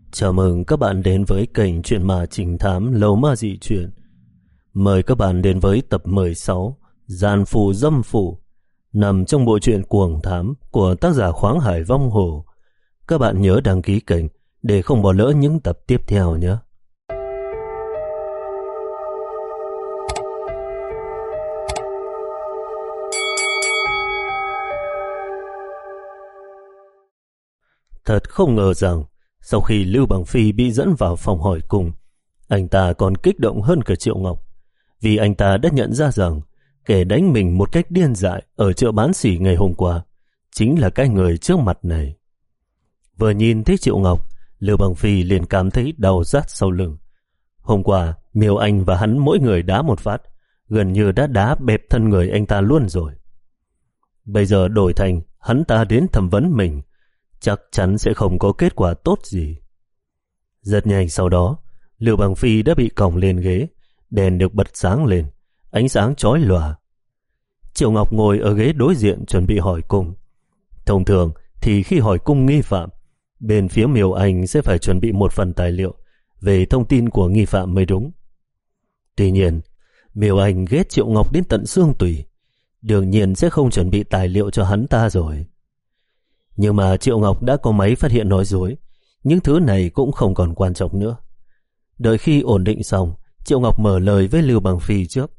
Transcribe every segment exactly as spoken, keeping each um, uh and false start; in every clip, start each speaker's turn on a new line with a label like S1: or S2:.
S1: Chào mừng các bạn đến với kênh Chuyện Ma Trinh Thám Lầu Ma Dị Chuyện. Mời các bạn đến với tập mười sáu Gian Phù Dâm Phủ, nằm trong bộ truyện Cuồng Thám của tác giả Khoáng Hải Vong Hồ. Các bạn nhớ đăng ký kênh để không bỏ lỡ những tập tiếp theo nhé. Thật không ngờ rằng sau khi Lưu Bằng Phi bị dẫn vào phòng hỏi cung, anh ta còn kích động hơn cả Triệu Ngọc, vì anh ta đã nhận ra rằng kẻ đánh mình một cách điên dại ở chợ bán xỉ ngày hôm qua chính là cái người trước mặt này. Vừa nhìn thấy Triệu Ngọc, Lưu Bằng Phi liền cảm thấy đau rát sau lưng. Hôm qua, Miêu Anh và hắn mỗi người đá một phát, gần như đã đá bẹp thân người anh ta luôn rồi. Bây giờ đổi thành hắn ta đến thẩm vấn mình, chắc chắn sẽ không có kết quả tốt gì. Rất nhanh sau đó, Lưu Bằng Phi đã bị còng lên ghế, đèn được bật sáng lên, ánh sáng chói lòa. Triệu Ngọc ngồi ở ghế đối diện chuẩn bị hỏi cung. Thông thường thì khi hỏi cung nghi phạm, bên phía Miêu Anh sẽ phải chuẩn bị một phần tài liệu về thông tin của nghi phạm mới đúng. Tuy nhiên, Miêu Anh ghét Triệu Ngọc đến tận xương tủy, đương nhiên sẽ không chuẩn bị tài liệu cho hắn ta rồi. Nhưng mà Triệu Ngọc đã có máy phát hiện nói dối, những thứ này cũng không còn quan trọng nữa. Đợi khi ổn định xong, Triệu Ngọc mở lời với Lưu Bằng Phi trước.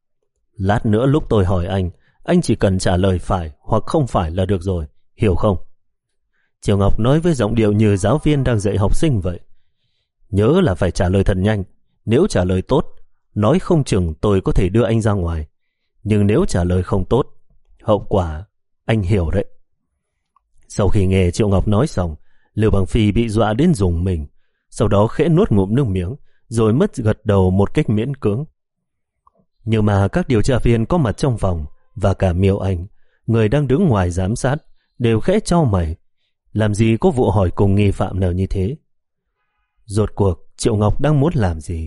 S1: Lát nữa lúc tôi hỏi anh, anh chỉ cần trả lời phải hoặc không phải là được rồi, hiểu không? Triệu Ngọc nói với giọng điệu như giáo viên đang dạy học sinh vậy. Nhớ là phải trả lời thật nhanh, nếu trả lời tốt, nói không chừng tôi có thể đưa anh ra ngoài. Nhưng nếu trả lời không tốt, hậu quả anh hiểu đấy. Sau khi nghe Triệu Ngọc nói xong, Lưu Bằng Phi bị dọa đến rùng mình, sau đó khẽ nuốt ngụm nước miếng, rồi mất gật đầu một cách miễn cưỡng. Nhưng mà các điều tra viên có mặt trong phòng và cả Miêu Anh, người đang đứng ngoài giám sát, đều khẽ chau mày. Làm gì có vụ hỏi cùng nghi phạm nào như thế? Rốt cuộc Triệu Ngọc đang muốn làm gì?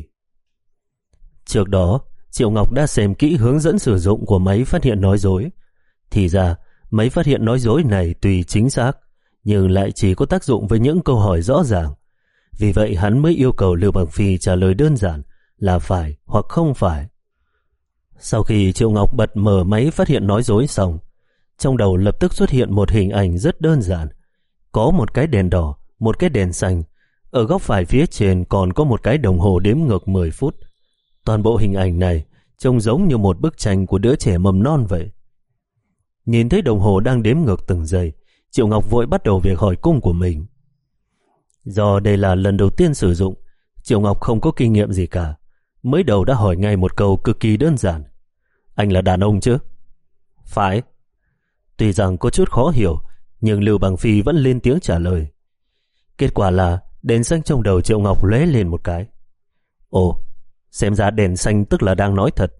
S1: Trước đó, Triệu Ngọc đã xem kỹ hướng dẫn sử dụng của máy phát hiện nói dối. Thì ra, máy phát hiện nói dối này tuy chính xác, nhưng lại chỉ có tác dụng với những câu hỏi rõ ràng. Vì vậy hắn mới yêu cầu Lưu Bằng Phi trả lời đơn giản là phải hoặc không phải. Sau khi Triệu Ngọc bật mở máy phát hiện nói dối xong, trong đầu lập tức xuất hiện một hình ảnh rất đơn giản. Có một cái đèn đỏ, một cái đèn xanh. Ở góc phải phía trên còn có một cái đồng hồ đếm ngược mười phút. Toàn bộ hình ảnh này trông giống như một bức tranh của đứa trẻ mầm non vậy. Nhìn thấy đồng hồ đang đếm ngược từng giây, Triệu Ngọc vội bắt đầu việc hỏi cung của mình. Do đây là lần đầu tiên sử dụng, Triệu Ngọc không có kinh nghiệm gì cả. Mới đầu đã hỏi ngay một câu cực kỳ đơn giản. Anh là đàn ông chứ? Phải. Tuy rằng có chút khó hiểu, nhưng Lưu Bằng Phi vẫn lên tiếng trả lời. Kết quả là đèn xanh trong đầu Triệu Ngọc lóe lên một cái. Ồ, xem ra đèn xanh tức là đang nói thật.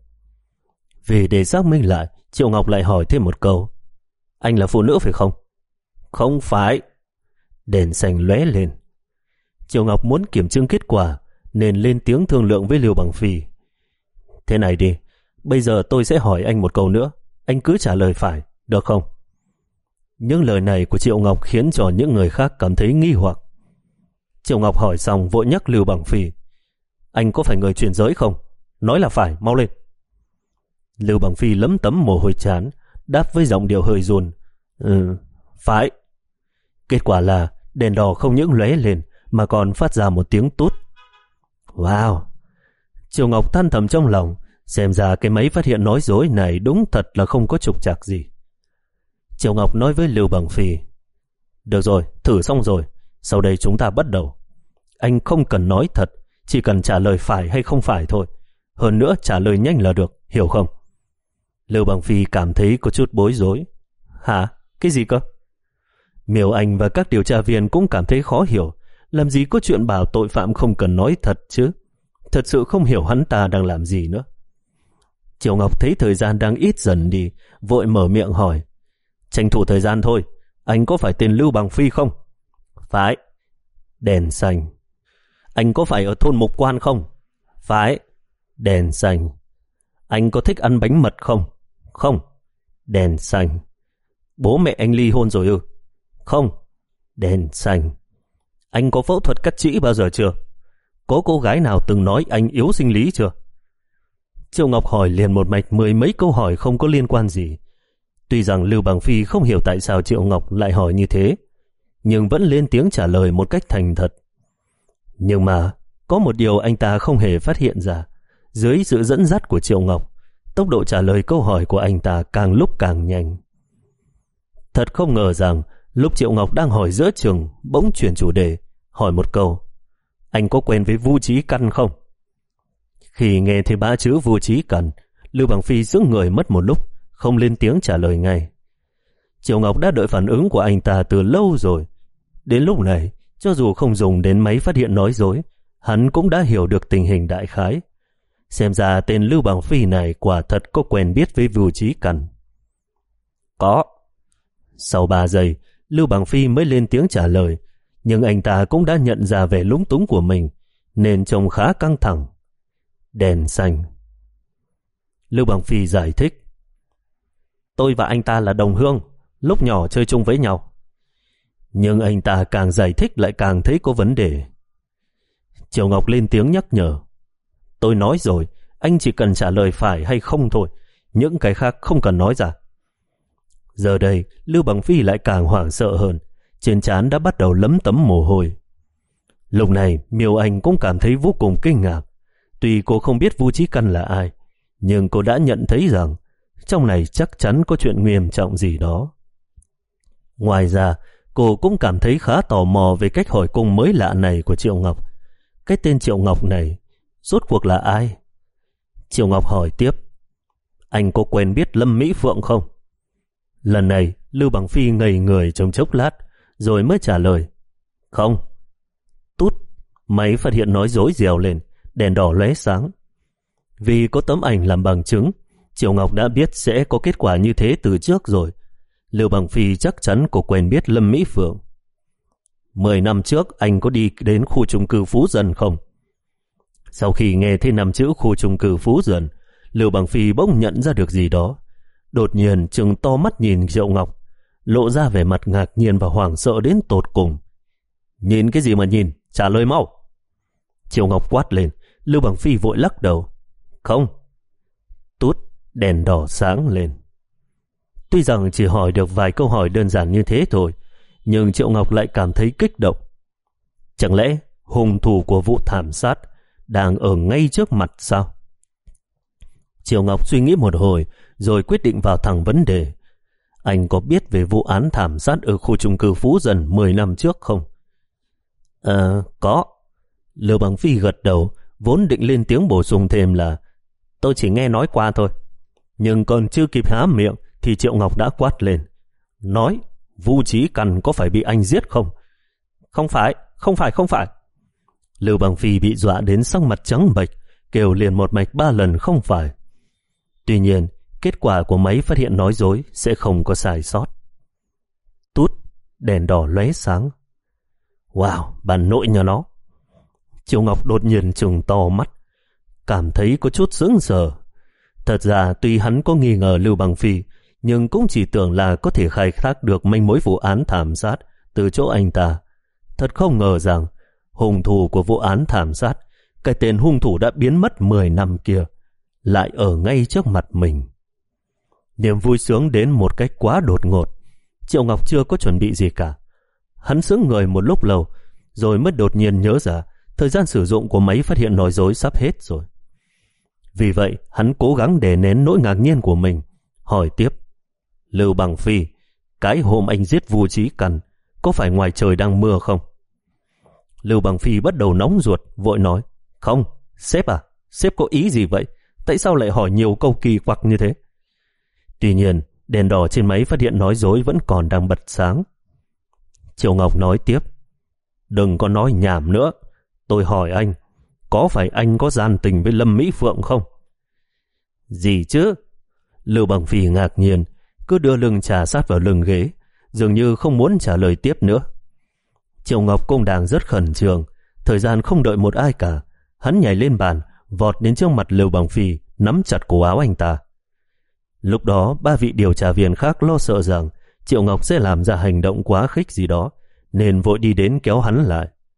S1: Vì để xác minh lại, Triệu Ngọc lại hỏi thêm một câu. Anh là phụ nữ phải không? Không phải. Đèn xanh lóe lên. Triệu Ngọc muốn kiểm chứng kết quả nên lên tiếng thương lượng với Lưu Bằng Phi. Thế này đi, bây giờ tôi sẽ hỏi anh một câu nữa, anh cứ trả lời phải, được không? Những lời này của Triệu Ngọc khiến cho những người khác cảm thấy nghi hoặc. Triệu Ngọc hỏi xong vội nhắc Lưu Bằng Phi. Anh có phải người chuyển giới không? Nói là phải, mau lên. Lưu Bằng Phi lấm tấm mồ hôi trán, đáp với giọng điệu hơi run. Ừ, phải. Kết quả là đèn đỏ không những lóe lên mà còn phát ra một tiếng tút. Wow! Triệu Ngọc than thầm trong lòng, xem ra cái máy phát hiện nói dối này đúng thật là không có trục trặc gì. Triệu Ngọc nói với Lưu Bằng Phi. Được rồi, thử xong rồi, sau đây chúng ta bắt đầu. Anh không cần nói thật, chỉ cần trả lời phải hay không phải thôi. Hơn nữa trả lời nhanh là được, hiểu không? Lưu Bằng Phi cảm thấy có chút bối rối. Hả? Cái gì cơ? Miêu Anh và các điều tra viên cũng cảm thấy khó hiểu. Làm gì có chuyện bảo tội phạm không cần nói thật chứ? Thật sự không hiểu hắn ta đang làm gì nữa. Triệu Ngọc thấy thời gian đang ít dần đi, vội mở miệng hỏi. Tranh thủ thời gian thôi, anh có phải tên Lưu Bằng Phi không? Phải. Đèn xanh. Anh có phải ở thôn Mục Quan không? Phải. Đèn xanh. Anh có thích ăn bánh mật không? Không. Đèn xanh. Bố mẹ anh ly hôn rồi ư? Không. Đèn xanh. Anh có phẫu thuật cắt trĩ bao giờ chưa? Có cô gái nào từng nói anh yếu sinh lý chưa? Triệu Ngọc hỏi liền một mạch mười mấy câu hỏi không có liên quan gì. Tuy rằng Lưu Bằng Phi không hiểu tại sao Triệu Ngọc lại hỏi như thế, nhưng vẫn lên tiếng trả lời một cách thành thật. Nhưng mà có một điều anh ta không hề phát hiện ra. Dưới sự dẫn dắt của Triệu Ngọc, tốc độ trả lời câu hỏi của anh ta càng lúc càng nhanh. Thật không ngờ rằng lúc Triệu Ngọc đang hỏi giữa chừng, bỗng chuyển chủ đề, hỏi một câu: anh có quen với Vu Chí Căn không? Khi nghe thấy ba chữ Vu Chí Căn, Lưu Bằng Phi sững người mất một lúc, không lên tiếng trả lời ngay. Triệu Ngọc đã đợi phản ứng của anh ta từ lâu rồi. Đến lúc này, cho dù không dùng đến máy phát hiện nói dối, hắn cũng đã hiểu được tình hình đại khái. Xem ra tên Lưu Bằng Phi này quả thật có quen biết với Vu Chí Căn. Có. Sau ba giây, Lưu Bằng Phi mới lên tiếng trả lời, nhưng anh ta cũng đã nhận ra vẻ lúng túng của mình, nên trông khá căng thẳng. Đèn xanh. Lưu Bằng Phi giải thích: tôi và anh ta là đồng hương, lúc nhỏ chơi chung với nhau. Nhưng anh ta càng giải thích lại càng thấy có vấn đề. Triệu Ngọc lên tiếng nhắc nhở: tôi nói rồi, anh chỉ cần trả lời phải hay không thôi, những cái khác không cần nói ra. Giờ đây, Lưu Bằng Phi lại càng hoảng sợ hơn, trên trán đã bắt đầu lấm tấm mồ hôi. Lúc này, Miêu Anh cũng cảm thấy vô cùng kinh ngạc. Tuy cô không biết Vu Chí Căn là ai, nhưng cô đã nhận thấy rằng trong này chắc chắn có chuyện nghiêm trọng gì đó. Ngoài ra, cô cũng cảm thấy khá tò mò về cách hỏi cung mới lạ này của Triệu Ngọc. Cái tên Triệu Ngọc này rốt cuộc là ai? Triệu Ngọc hỏi tiếp: anh có quen biết Lâm Mỹ Phượng không? Lần này Lưu Bằng Phi ngây người trong chốc lát, rồi mới trả lời: không. Tút, máy phát hiện nói dối rèo lên, đèn đỏ lóe sáng. Vì có tấm ảnh làm bằng chứng, Triệu Ngọc đã biết sẽ có kết quả như thế từ trước rồi. Lưu Bằng Phi chắc chắn có quen biết Lâm Mỹ Phượng. Mười năm trước anh có đi đến khu chung cư Phú Dân không? Sau khi nghe thấy năm chữ khu chung cư Phú Dân, Lưu Bằng Phi bỗng nhận ra được gì đó. Đột nhiên trừng to mắt nhìn Triệu Ngọc, lộ ra vẻ mặt ngạc nhiên và hoảng sợ đến tột cùng. Nhìn cái gì mà nhìn, trả lời mau. Triệu Ngọc quát lên. Lưu Bằng Phi vội lắc đầu: không. Tút, đèn đỏ sáng lên. Tuy rằng chỉ hỏi được vài câu hỏi đơn giản như thế thôi, nhưng Triệu Ngọc lại cảm thấy kích động. Chẳng lẽ hung thủ của vụ thảm sát đang ở ngay trước mặt sao? Triệu Ngọc suy nghĩ một hồi rồi quyết định vào thẳng vấn đề. Anh có biết về vụ án thảm sát ở khu chung cư Phú Dân mười năm trước không? À, có. Lưu Bằng Phi gật đầu, vốn định lên tiếng bổ sung thêm là tôi chỉ nghe nói qua thôi. Nhưng còn chưa kịp há miệng thì Triệu Ngọc đã quát lên: nói, Vu Chí Căn có phải bị anh giết không? Không phải, không phải, không phải. Lưu Bằng Phi bị dọa đến sắc mặt trắng bệch, kêu liền một mạch ba lần không phải. Tuy nhiên, kết quả của máy phát hiện nói dối sẽ không có sai sót. Tút, đèn đỏ lóe sáng. Wow, bà nội nhà nó. Triệu Ngọc đột nhiên trừng to mắt, cảm thấy có chút sững sờ. Thật ra tuy hắn có nghi ngờ Lưu Bằng Phi, nhưng cũng chỉ tưởng là có thể khai thác được manh mối vụ án thảm sát từ chỗ anh ta. Thật không ngờ rằng hung thủ của vụ án thảm sát, cái tên hung thủ đã biến mất mười năm kia, lại ở ngay trước mặt mình. Niềm vui sướng đến một cách quá đột ngột. Triệu Ngọc chưa có chuẩn bị gì cả. Hắn sững người một lúc lâu, rồi mới đột nhiên nhớ ra thời gian sử dụng của máy phát hiện nói dối sắp hết rồi. Vì vậy, hắn cố gắng đè nén nỗi ngạc nhiên của mình, hỏi tiếp: Lưu Bằng Phi, cái hôm anh giết Vu Chí Căn, có phải ngoài trời đang mưa không? Lưu Bằng Phi bắt đầu nóng ruột, vội nói: không, sếp à, sếp có ý gì vậy? Tại sao lại hỏi nhiều câu kỳ quặc như thế? Tuy nhiên, đèn đỏ trên máy phát hiện nói dối vẫn còn đang bật sáng. Triệu Ngọc nói tiếp: đừng có nói nhảm nữa. Tôi hỏi anh, có phải anh có gian tình với Lâm Mỹ Phượng không? Gì chứ? Lưu Bằng Phi ngạc nhiên, cứ đưa lưng trà sát vào lưng ghế, dường như không muốn trả lời tiếp nữa. Triệu Ngọc cũng đang rất khẩn trương, thời gian không đợi một ai cả. Hắn nhảy lên bàn, vọt đến trước mặt Lưu Bằng Phi, nắm chặt cổ áo anh ta. Lúc đó, ba vị điều tra viên khác lo sợ rằng Triệu Ngọc sẽ làm ra hành động quá khích gì đó, nên vội đi đến kéo hắn lại.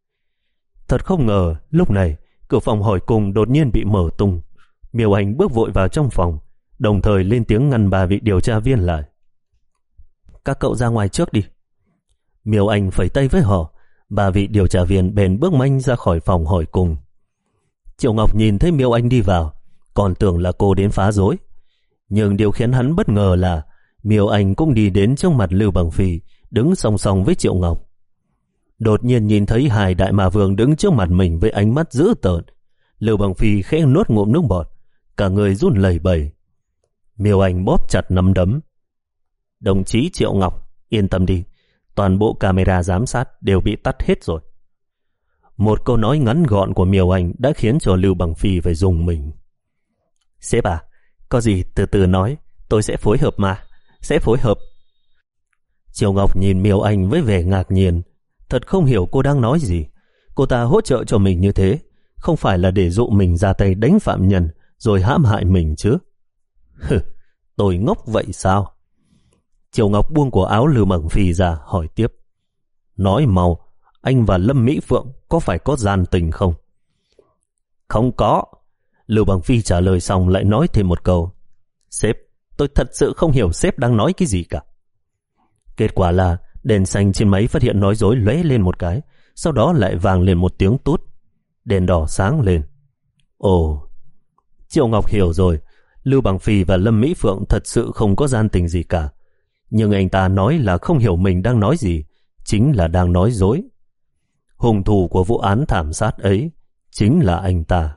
S1: Thật không ngờ, lúc này, cửa phòng hỏi cung đột nhiên bị mở tung. Miêu Anh bước vội vào trong phòng, đồng thời lên tiếng ngăn ba vị điều tra viên lại. Các cậu ra ngoài trước đi. Miêu Anh phẩy tay với họ, ba vị điều tra viên bèn bước nhanh ra khỏi phòng hỏi cung. Triệu Ngọc nhìn thấy Miêu Anh đi vào, còn tưởng là cô đến phá rối. Nhưng điều khiến hắn bất ngờ là Miêu Anh cũng đi đến trước mặt Lưu Bằng Phi, đứng song song với Triệu Ngọc. Đột nhiên nhìn thấy hai đại ma vương đứng trước mặt mình với ánh mắt dữ tợn, Lưu Bằng Phi khẽ nuốt ngụm nước bọt, cả người run lẩy bẩy. Miêu Anh bóp chặt nắm đấm. Đồng chí Triệu Ngọc, yên tâm đi, toàn bộ camera giám sát đều bị tắt hết rồi. Một câu nói ngắn gọn của Miêu Anh đã khiến cho Lưu Bằng Phi phải rùng mình. Sếp à, có gì từ từ nói, tôi sẽ phối hợp mà, sẽ phối hợp. Triệu Ngọc nhìn Miêu Anh với vẻ ngạc nhiên, thật không hiểu cô đang nói gì. Cô ta hỗ trợ cho mình như thế, không phải là để dụ mình ra tay đánh phạm nhân rồi hãm hại mình chứ. Hừ, tôi ngốc vậy sao? Triệu Ngọc buông cổ áo Lưu Bằng Phi ra, hỏi tiếp. Nói mau, anh và Lâm Mỹ Phượng có phải có gian tình không? Không có. Lưu Bằng Phi trả lời xong lại nói thêm một câu. Sếp, tôi thật sự không hiểu sếp đang nói cái gì cả. Kết quả là đèn xanh trên máy phát hiện nói dối lóe lên một cái, sau đó lại vang lên một tiếng tút. Đèn đỏ sáng lên. Ồ, Triệu Ngọc hiểu rồi, Lưu Bằng Phi và Lâm Mỹ Phượng thật sự không có gian tình gì cả. Nhưng anh ta nói là không hiểu mình đang nói gì, chính là đang nói dối. Hung thủ của vụ án thảm sát ấy chính là anh ta.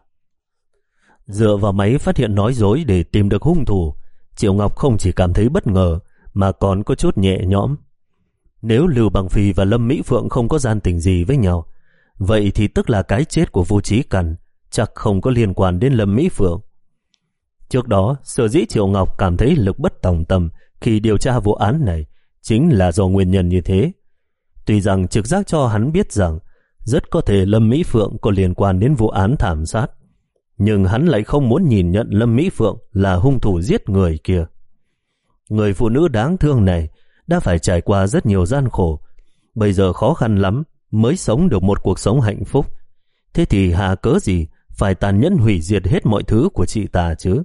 S1: Dựa vào máy phát hiện nói dối để tìm được hung thủ, Triệu Ngọc không chỉ cảm thấy bất ngờ mà còn có chút nhẹ nhõm. Nếu Lưu Bằng Phi và Lâm Mỹ Phượng không có gian tình gì với nhau, vậy thì tức là cái chết của Vu Chí Cẩn chắc không có liên quan đến Lâm Mỹ Phượng. Trước đó, sở dĩ Triệu Ngọc cảm thấy lực bất tòng tâm khi điều tra vụ án này chính là do nguyên nhân như thế. Tuy rằng trực giác cho hắn biết rằng rất có thể Lâm Mỹ Phượng có liên quan đến vụ án thảm sát, nhưng hắn lại không muốn nhìn nhận Lâm Mỹ Phượng là hung thủ giết người kia. Người phụ nữ đáng thương này đã phải trải qua rất nhiều gian khổ, bây giờ khó khăn lắm mới sống được một cuộc sống hạnh phúc. Thế thì hà cớ gì phải tàn nhẫn hủy diệt hết mọi thứ của chị ta chứ?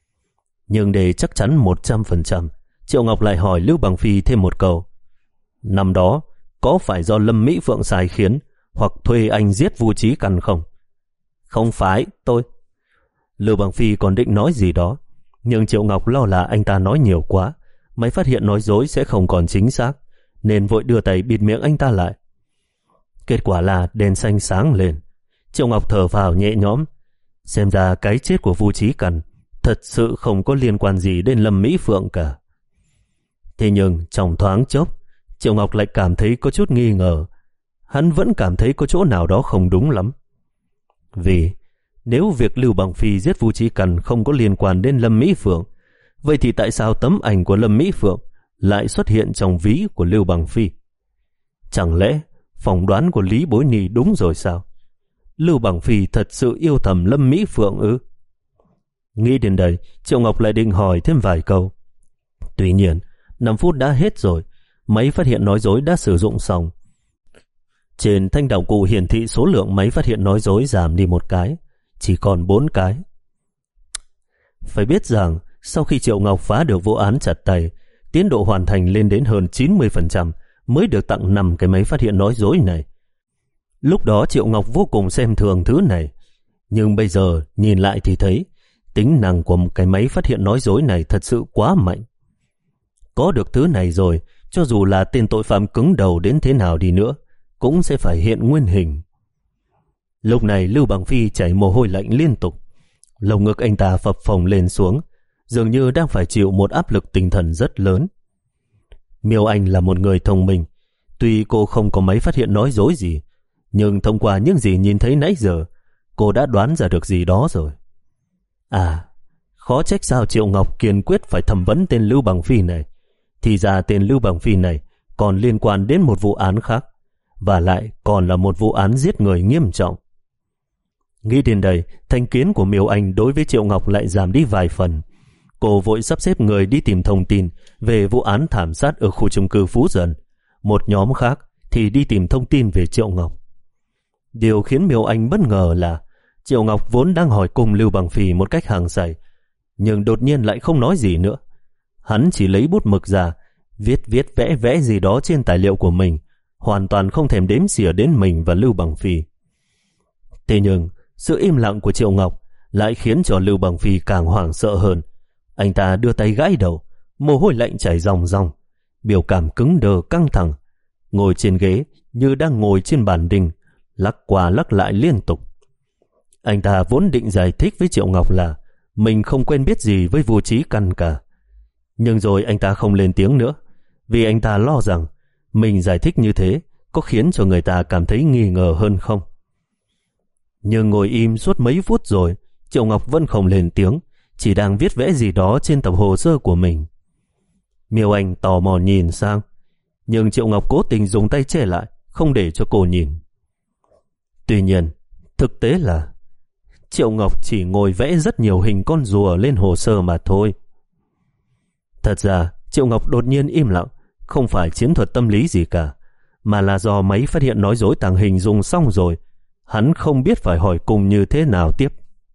S1: Nhưng để chắc chắn một trăm phần trăm, Triệu Ngọc lại hỏi Lưu Bằng Phi thêm một câu. Năm đó, có phải do Lâm Mỹ Phượng sai khiến hoặc thuê anh giết Vu Chí Cẩn không? Không phải, tôi... Lưu Bằng Phi còn định nói gì đó, nhưng Triệu Ngọc lo là anh ta nói nhiều quá, máy phát hiện nói dối sẽ không còn chính xác, nên vội đưa tay bịt miệng anh ta lại. Kết quả là đèn xanh sáng lên. Triệu Ngọc thở vào nhẹ nhõm. Xem ra cái chết của Vu Chí Cẩn thật sự không có liên quan gì đến Lâm Mỹ Phượng cả. Thế nhưng trong thoáng chốc, Triệu Ngọc lại cảm thấy có chút nghi ngờ. Hắn vẫn cảm thấy có chỗ nào đó không đúng lắm. Vì nếu việc Lưu Bằng Phi giết Vu Chí Cẩn không có liên quan đến Lâm Mỹ Phượng, vậy thì tại sao tấm ảnh của Lâm Mỹ Phượng lại xuất hiện trong ví của Lưu Bằng Phi? Chẳng lẽ phỏng đoán của Lý Bối Ni đúng rồi sao? Lưu Bằng Phi thật sự yêu thầm Lâm Mỹ Phượng ư? Nghĩ đến đây, Triệu Ngọc lại định hỏi thêm vài câu. Tuy nhiên, năm phút đã hết rồi, máy phát hiện nói dối đã sử dụng xong. Trên thanh đạo cụ hiển thị số lượng máy phát hiện nói dối giảm đi một cái, chỉ còn bốn cái. Phải biết rằng, sau khi Triệu Ngọc phá được vụ án chặt tay, tiến độ hoàn thành lên đến hơn chín mươi phần trăm mới được tặng năm cái máy phát hiện nói dối này. Lúc đó Triệu Ngọc vô cùng xem thường thứ này, nhưng bây giờ nhìn lại thì thấy tính năng của một cái máy phát hiện nói dối này thật sự quá mạnh. Có được thứ này rồi, cho dù là tên tội phạm cứng đầu đến thế nào đi nữa, cũng sẽ phải hiện nguyên hình. Lúc này Lưu Bằng Phi chảy mồ hôi lạnh liên tục, lồng ngực anh ta phập phồng lên xuống, dường như đang phải chịu một áp lực tinh thần rất lớn. Miêu Anh là một người thông minh, tuy cô không có máy phát hiện nói dối gì, nhưng thông qua những gì nhìn thấy nãy giờ, cô đã đoán ra được gì đó rồi. À, khó trách sao Triệu Ngọc kiên quyết phải thẩm vấn tên Lưu Bằng Phi này. Thì ra tên Lưu Bằng Phi này còn liên quan đến một vụ án khác, và lại còn là một vụ án giết người nghiêm trọng. Nghĩ đến đây, thành kiến của Miêu Anh đối với Triệu Ngọc lại giảm đi vài phần. Cô vội sắp xếp người đi tìm thông tin về vụ án thảm sát ở khu chung cư Phú Dần. Một nhóm khác thì đi tìm thông tin về Triệu Ngọc. Điều khiến Miêu Anh bất ngờ là Triệu Ngọc vốn đang hỏi cùng Lưu Bằng Phi một cách hàng sảy, nhưng đột nhiên lại không nói gì nữa. Hắn chỉ lấy bút mực ra, viết viết vẽ vẽ gì đó trên tài liệu của mình, hoàn toàn không thèm đếm xỉa đến mình và Lưu Bằng Phi. Thế nhưng sự im lặng của Triệu Ngọc lại khiến cho Lưu Bằng Phi càng hoảng sợ hơn. Anh ta đưa tay gãi đầu, mồ hôi lạnh chảy ròng ròng, biểu cảm cứng đờ căng thẳng, ngồi trên ghế như đang ngồi trên bàn đinh, lắc qua lắc lại liên tục. Anh ta vốn định giải thích với Triệu Ngọc là mình không quen biết gì với Vu Chí Căn cả, nhưng rồi anh ta không lên tiếng nữa, vì anh ta lo rằng mình giải thích như thế có khiến cho người ta cảm thấy nghi ngờ hơn không. Nhưng ngồi im suốt mấy phút rồi, Triệu Ngọc vẫn không lên tiếng, chỉ đang viết vẽ gì đó trên tập hồ sơ của mình. Miêu Anh tò mò nhìn sang, nhưng Triệu Ngọc cố tình dùng tay che lại, không để cho cô nhìn. Tuy nhiên, thực tế là Triệu Ngọc chỉ ngồi vẽ rất nhiều hình con rùa lên hồ sơ mà thôi. Thật ra, Triệu Ngọc đột nhiên im lặng không phải chiến thuật tâm lý gì cả, mà là do máy phát hiện nói dối tàng hình dùng xong rồi. Hắn không biết phải hỏi cùng như thế nào tiếp.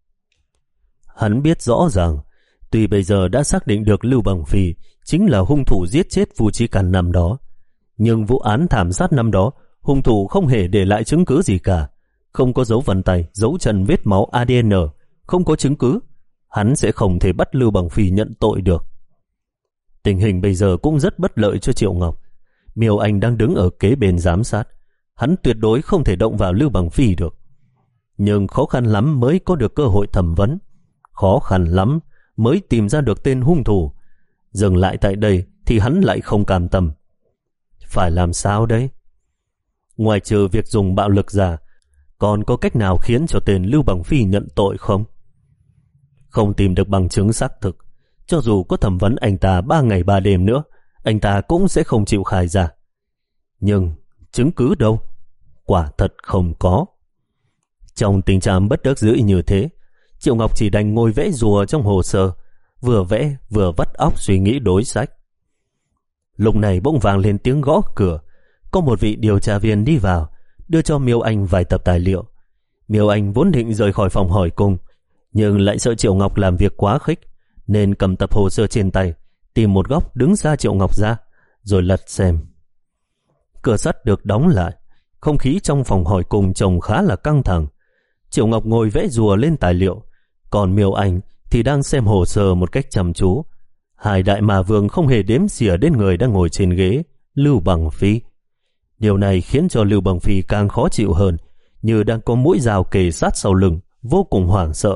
S1: Hắn biết rõ ràng, tuy bây giờ đã xác định được Lưu Bằng Phi chính là hung thủ giết chết Vu Chí Căn năm đó, nhưng vụ án thảm sát năm đó, hung thủ không hề để lại chứng cứ gì cả. Không có dấu vân tay, dấu chân, vết máu, a đê en, không có chứng cứ. Hắn sẽ không thể bắt Lưu Bằng Phi nhận tội được. Tình hình bây giờ cũng rất bất lợi cho Triệu Ngọc. Miêu Anh đang đứng ở kế bên giám sát. Hắn tuyệt đối không thể động vào Lưu Bằng Phi được. Nhưng khó khăn lắm mới có được cơ hội thẩm vấn. Khó khăn lắm mới tìm ra được tên hung thủ. Dừng lại tại đây thì hắn lại không cam tâm. Phải làm sao đấy? Ngoài trừ việc dùng bạo lực ra, còn có cách nào khiến cho tên Lưu Bằng Phi nhận tội không? Không tìm được bằng chứng xác thực, cho dù có thẩm vấn anh ta ba ngày ba đêm nữa, anh ta cũng sẽ không chịu khai ra. Nhưng chứng cứ đâu? Quả thật không có. Trong tình trạng bất đắc dĩ như thế, Triệu Ngọc chỉ đành ngồi vẽ rùa trong hồ sơ, vừa vẽ vừa vắt óc suy nghĩ đối sách. Lúc này bỗng vang lên tiếng gõ cửa. Có một vị điều tra viên đi vào, đưa cho Miêu Anh vài tập tài liệu. Miêu Anh vốn định rời khỏi phòng hỏi cung, nhưng lại sợ Triệu Ngọc làm việc quá khích, nên cầm tập hồ sơ trên tay, tìm một góc đứng xa Triệu Ngọc ra, rồi lật xem. Cửa sắt được đóng lại, không khí trong phòng hỏi cung trông khá là căng thẳng. Triệu Ngọc ngồi vẽ rùa lên tài liệu, còn Miêu Anh thì đang xem hồ sơ một cách chăm chú. Hai đại ma vương không hề đếm xỉa đến người đang ngồi trên ghế, Lưu Bằng Phi. Điều này khiến cho Lưu Bằng Phi càng khó chịu hơn, như đang có mũi dao kề sát sau lưng, vô cùng hoảng sợ.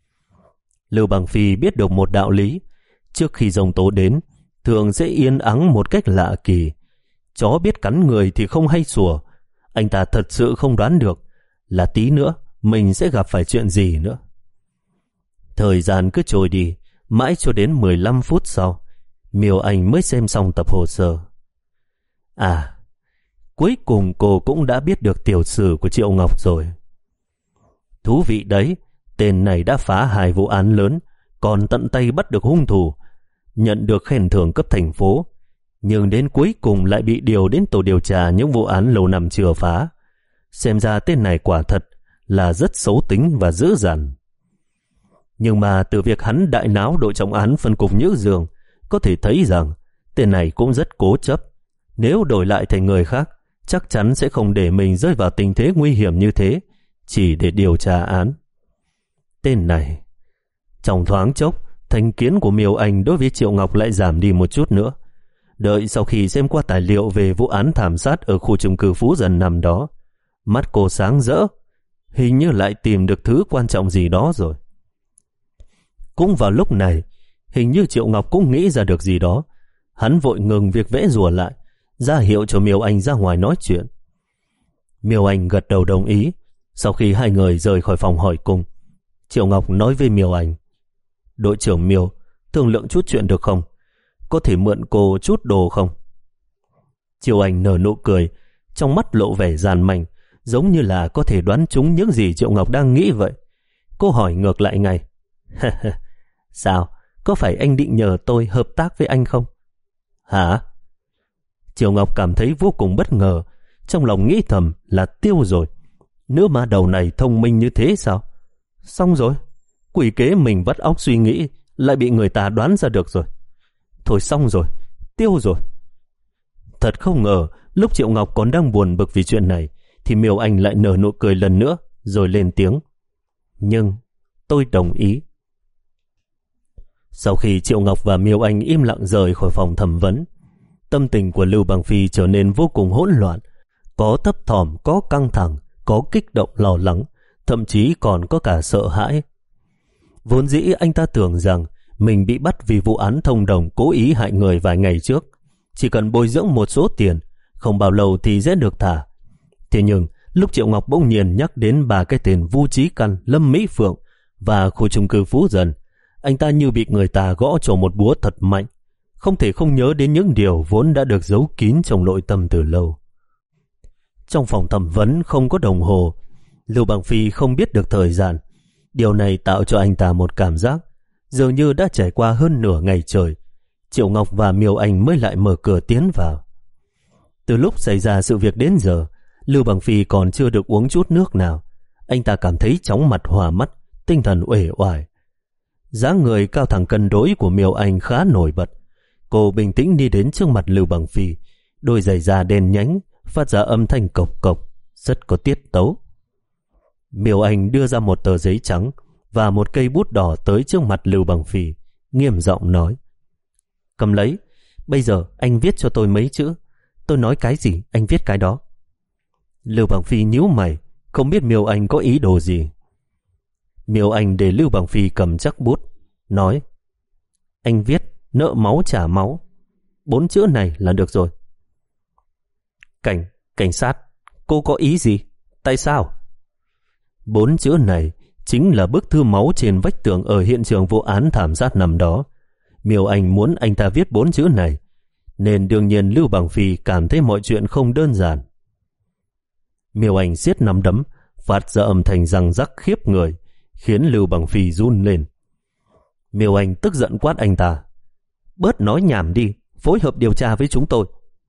S1: Lưu Bằng Phi biết được một đạo lý: trước khi giông tố đến, thường sẽ yên ắng một cách lạ kỳ. Chó biết cắn người thì không hay sủa. Anh ta thật sự không đoán được là tí nữa mình sẽ gặp phải chuyện gì nữa. Thời gian cứ trôi đi, mãi cho đến mười lăm phút sau, Miêu Anh mới xem xong tập hồ sơ. À, cuối cùng cô cũng đã biết được tiểu sử của Triệu Ngọc rồi. Thú vị đấy, tên này đã phá hai vụ án lớn, còn tận tay bắt được hung thủ, nhận được khen thưởng cấp thành phố, nhưng đến cuối cùng lại bị điều đến tổ điều tra những vụ án lâu năm chưa phá. Xem ra tên này quả thật là rất xấu tính và dữ dằn. Nhưng mà từ việc hắn đại náo đội trọng án phân cục Nhữ Dương, có thể thấy rằng tên này cũng rất cố chấp. Nếu đổi lại thành người khác, chắc chắn sẽ không để mình rơi vào tình thế nguy hiểm như thế, chỉ để điều tra án. Tên này... Trong thoáng chốc, thành kiến của Miêu Anh đối với Triệu Ngọc lại giảm đi một chút nữa. Đợi sau khi xem qua tài liệu về vụ án thảm sát ở khu chung cư Phú Dần năm đó, mắt cô sáng rỡ, hình như lại tìm được thứ quan trọng gì đó rồi. Cũng vào lúc này, hình như Triệu Ngọc cũng nghĩ ra được gì đó. Hắn vội ngừng việc vẽ rùa lại, ra hiệu cho Miêu Anh ra ngoài nói chuyện. Miêu Anh gật đầu đồng ý. Sau khi hai người rời khỏi phòng hỏi cung, Triệu Ngọc nói với Miêu Anh: "Đội trưởng Miêu, thương lượng chút chuyện được không? Có thể mượn cô chút đồ không?" Triệu Anh nở nụ cười, trong mắt lộ vẻ gian manh, giống như là có thể đoán trúng những gì Triệu Ngọc đang nghĩ vậy. Cô hỏi ngược lại ngay: "Sao? Có phải anh định nhờ tôi hợp tác với anh không?" "Hả?" Triệu Ngọc cảm thấy vô cùng bất ngờ, trong lòng nghĩ thầm là tiêu rồi. Nữ ma đầu này thông minh như thế sao? Xong rồi, quỷ kế mình vắt óc suy nghĩ lại bị người ta đoán ra được rồi. Thôi xong rồi, tiêu rồi. Thật không ngờ, lúc Triệu Ngọc còn đang buồn bực vì chuyện này, thì Miêu Anh lại nở nụ cười lần nữa, rồi lên tiếng. Nhưng tôi đồng ý. Sau khi Triệu Ngọc và Miêu Anh im lặng rời khỏi phòng thẩm vấn, tâm tình của Lưu Bằng Phi trở nên vô cùng hỗn loạn. Có thấp thỏm, có căng thẳng, có kích động lo lắng, thậm chí còn có cả sợ hãi. Vốn dĩ anh ta tưởng rằng mình bị bắt vì vụ án thông đồng cố ý hại người vài ngày trước. Chỉ cần bồi dưỡng một số tiền, không bao lâu thì sẽ được thả. Thế nhưng, lúc Triệu Ngọc bỗng nhiên nhắc đến ba cái tên Vu Chí Căn, Lâm Mỹ Phượng và khu chung cư Phú Dần, anh ta như bị người ta gõ cho một búa thật mạnh, không thể không nhớ đến những điều vốn đã được giấu kín trong nội tâm từ lâu. Trong phòng thẩm vấn không có đồng hồ, Lưu Bằng Phi không biết được thời gian. Điều này tạo cho anh ta một cảm giác dường như đã trải qua hơn nửa ngày trời. Triệu Ngọc và Miêu Anh mới lại mở cửa tiến vào. Từ lúc xảy ra sự việc đến giờ, Lưu Bằng Phi còn chưa được uống chút nước nào. Anh ta cảm thấy chóng mặt hòa mắt, tinh thần uể oải. Dáng người cao thẳng cân đối của Miêu Anh khá nổi bật. Cô bình tĩnh đi đến trước mặt Lưu Bằng Phi, đôi giày da đen nhánh phát ra âm thanh cộc cộc, rất có tiết tấu. Miêu Anh đưa ra một tờ giấy trắng và một cây bút đỏ tới trước mặt Lưu Bằng Phi, nghiêm giọng nói. Cầm lấy, bây giờ anh viết cho tôi mấy chữ. Tôi nói cái gì anh viết cái đó. Lưu Bằng Phi nhíu mày, không biết Miêu Anh có ý đồ gì. Miêu Anh để Lưu Bằng Phi cầm chắc bút, nói. Anh viết nợ máu trả máu. Bốn chữ này là được rồi. Cảnh, cảnh sát, cô có ý gì? Tại sao? Bốn chữ này chính là bức thư máu trên vách tường ở hiện trường vụ án thảm sát năm đó. Miêu Anh muốn anh ta viết bốn chữ này, nên đương nhiên Lưu Bằng Phi cảm thấy mọi chuyện không đơn giản. Miêu Anh siết nắm đấm, phát ra âm thanh răng rắc khiếp người, khiến Lưu Bằng Phi run lên. Miêu Anh tức giận quát anh ta. Bớt nói nhảm đi, phối hợp điều tra với chúng tôi.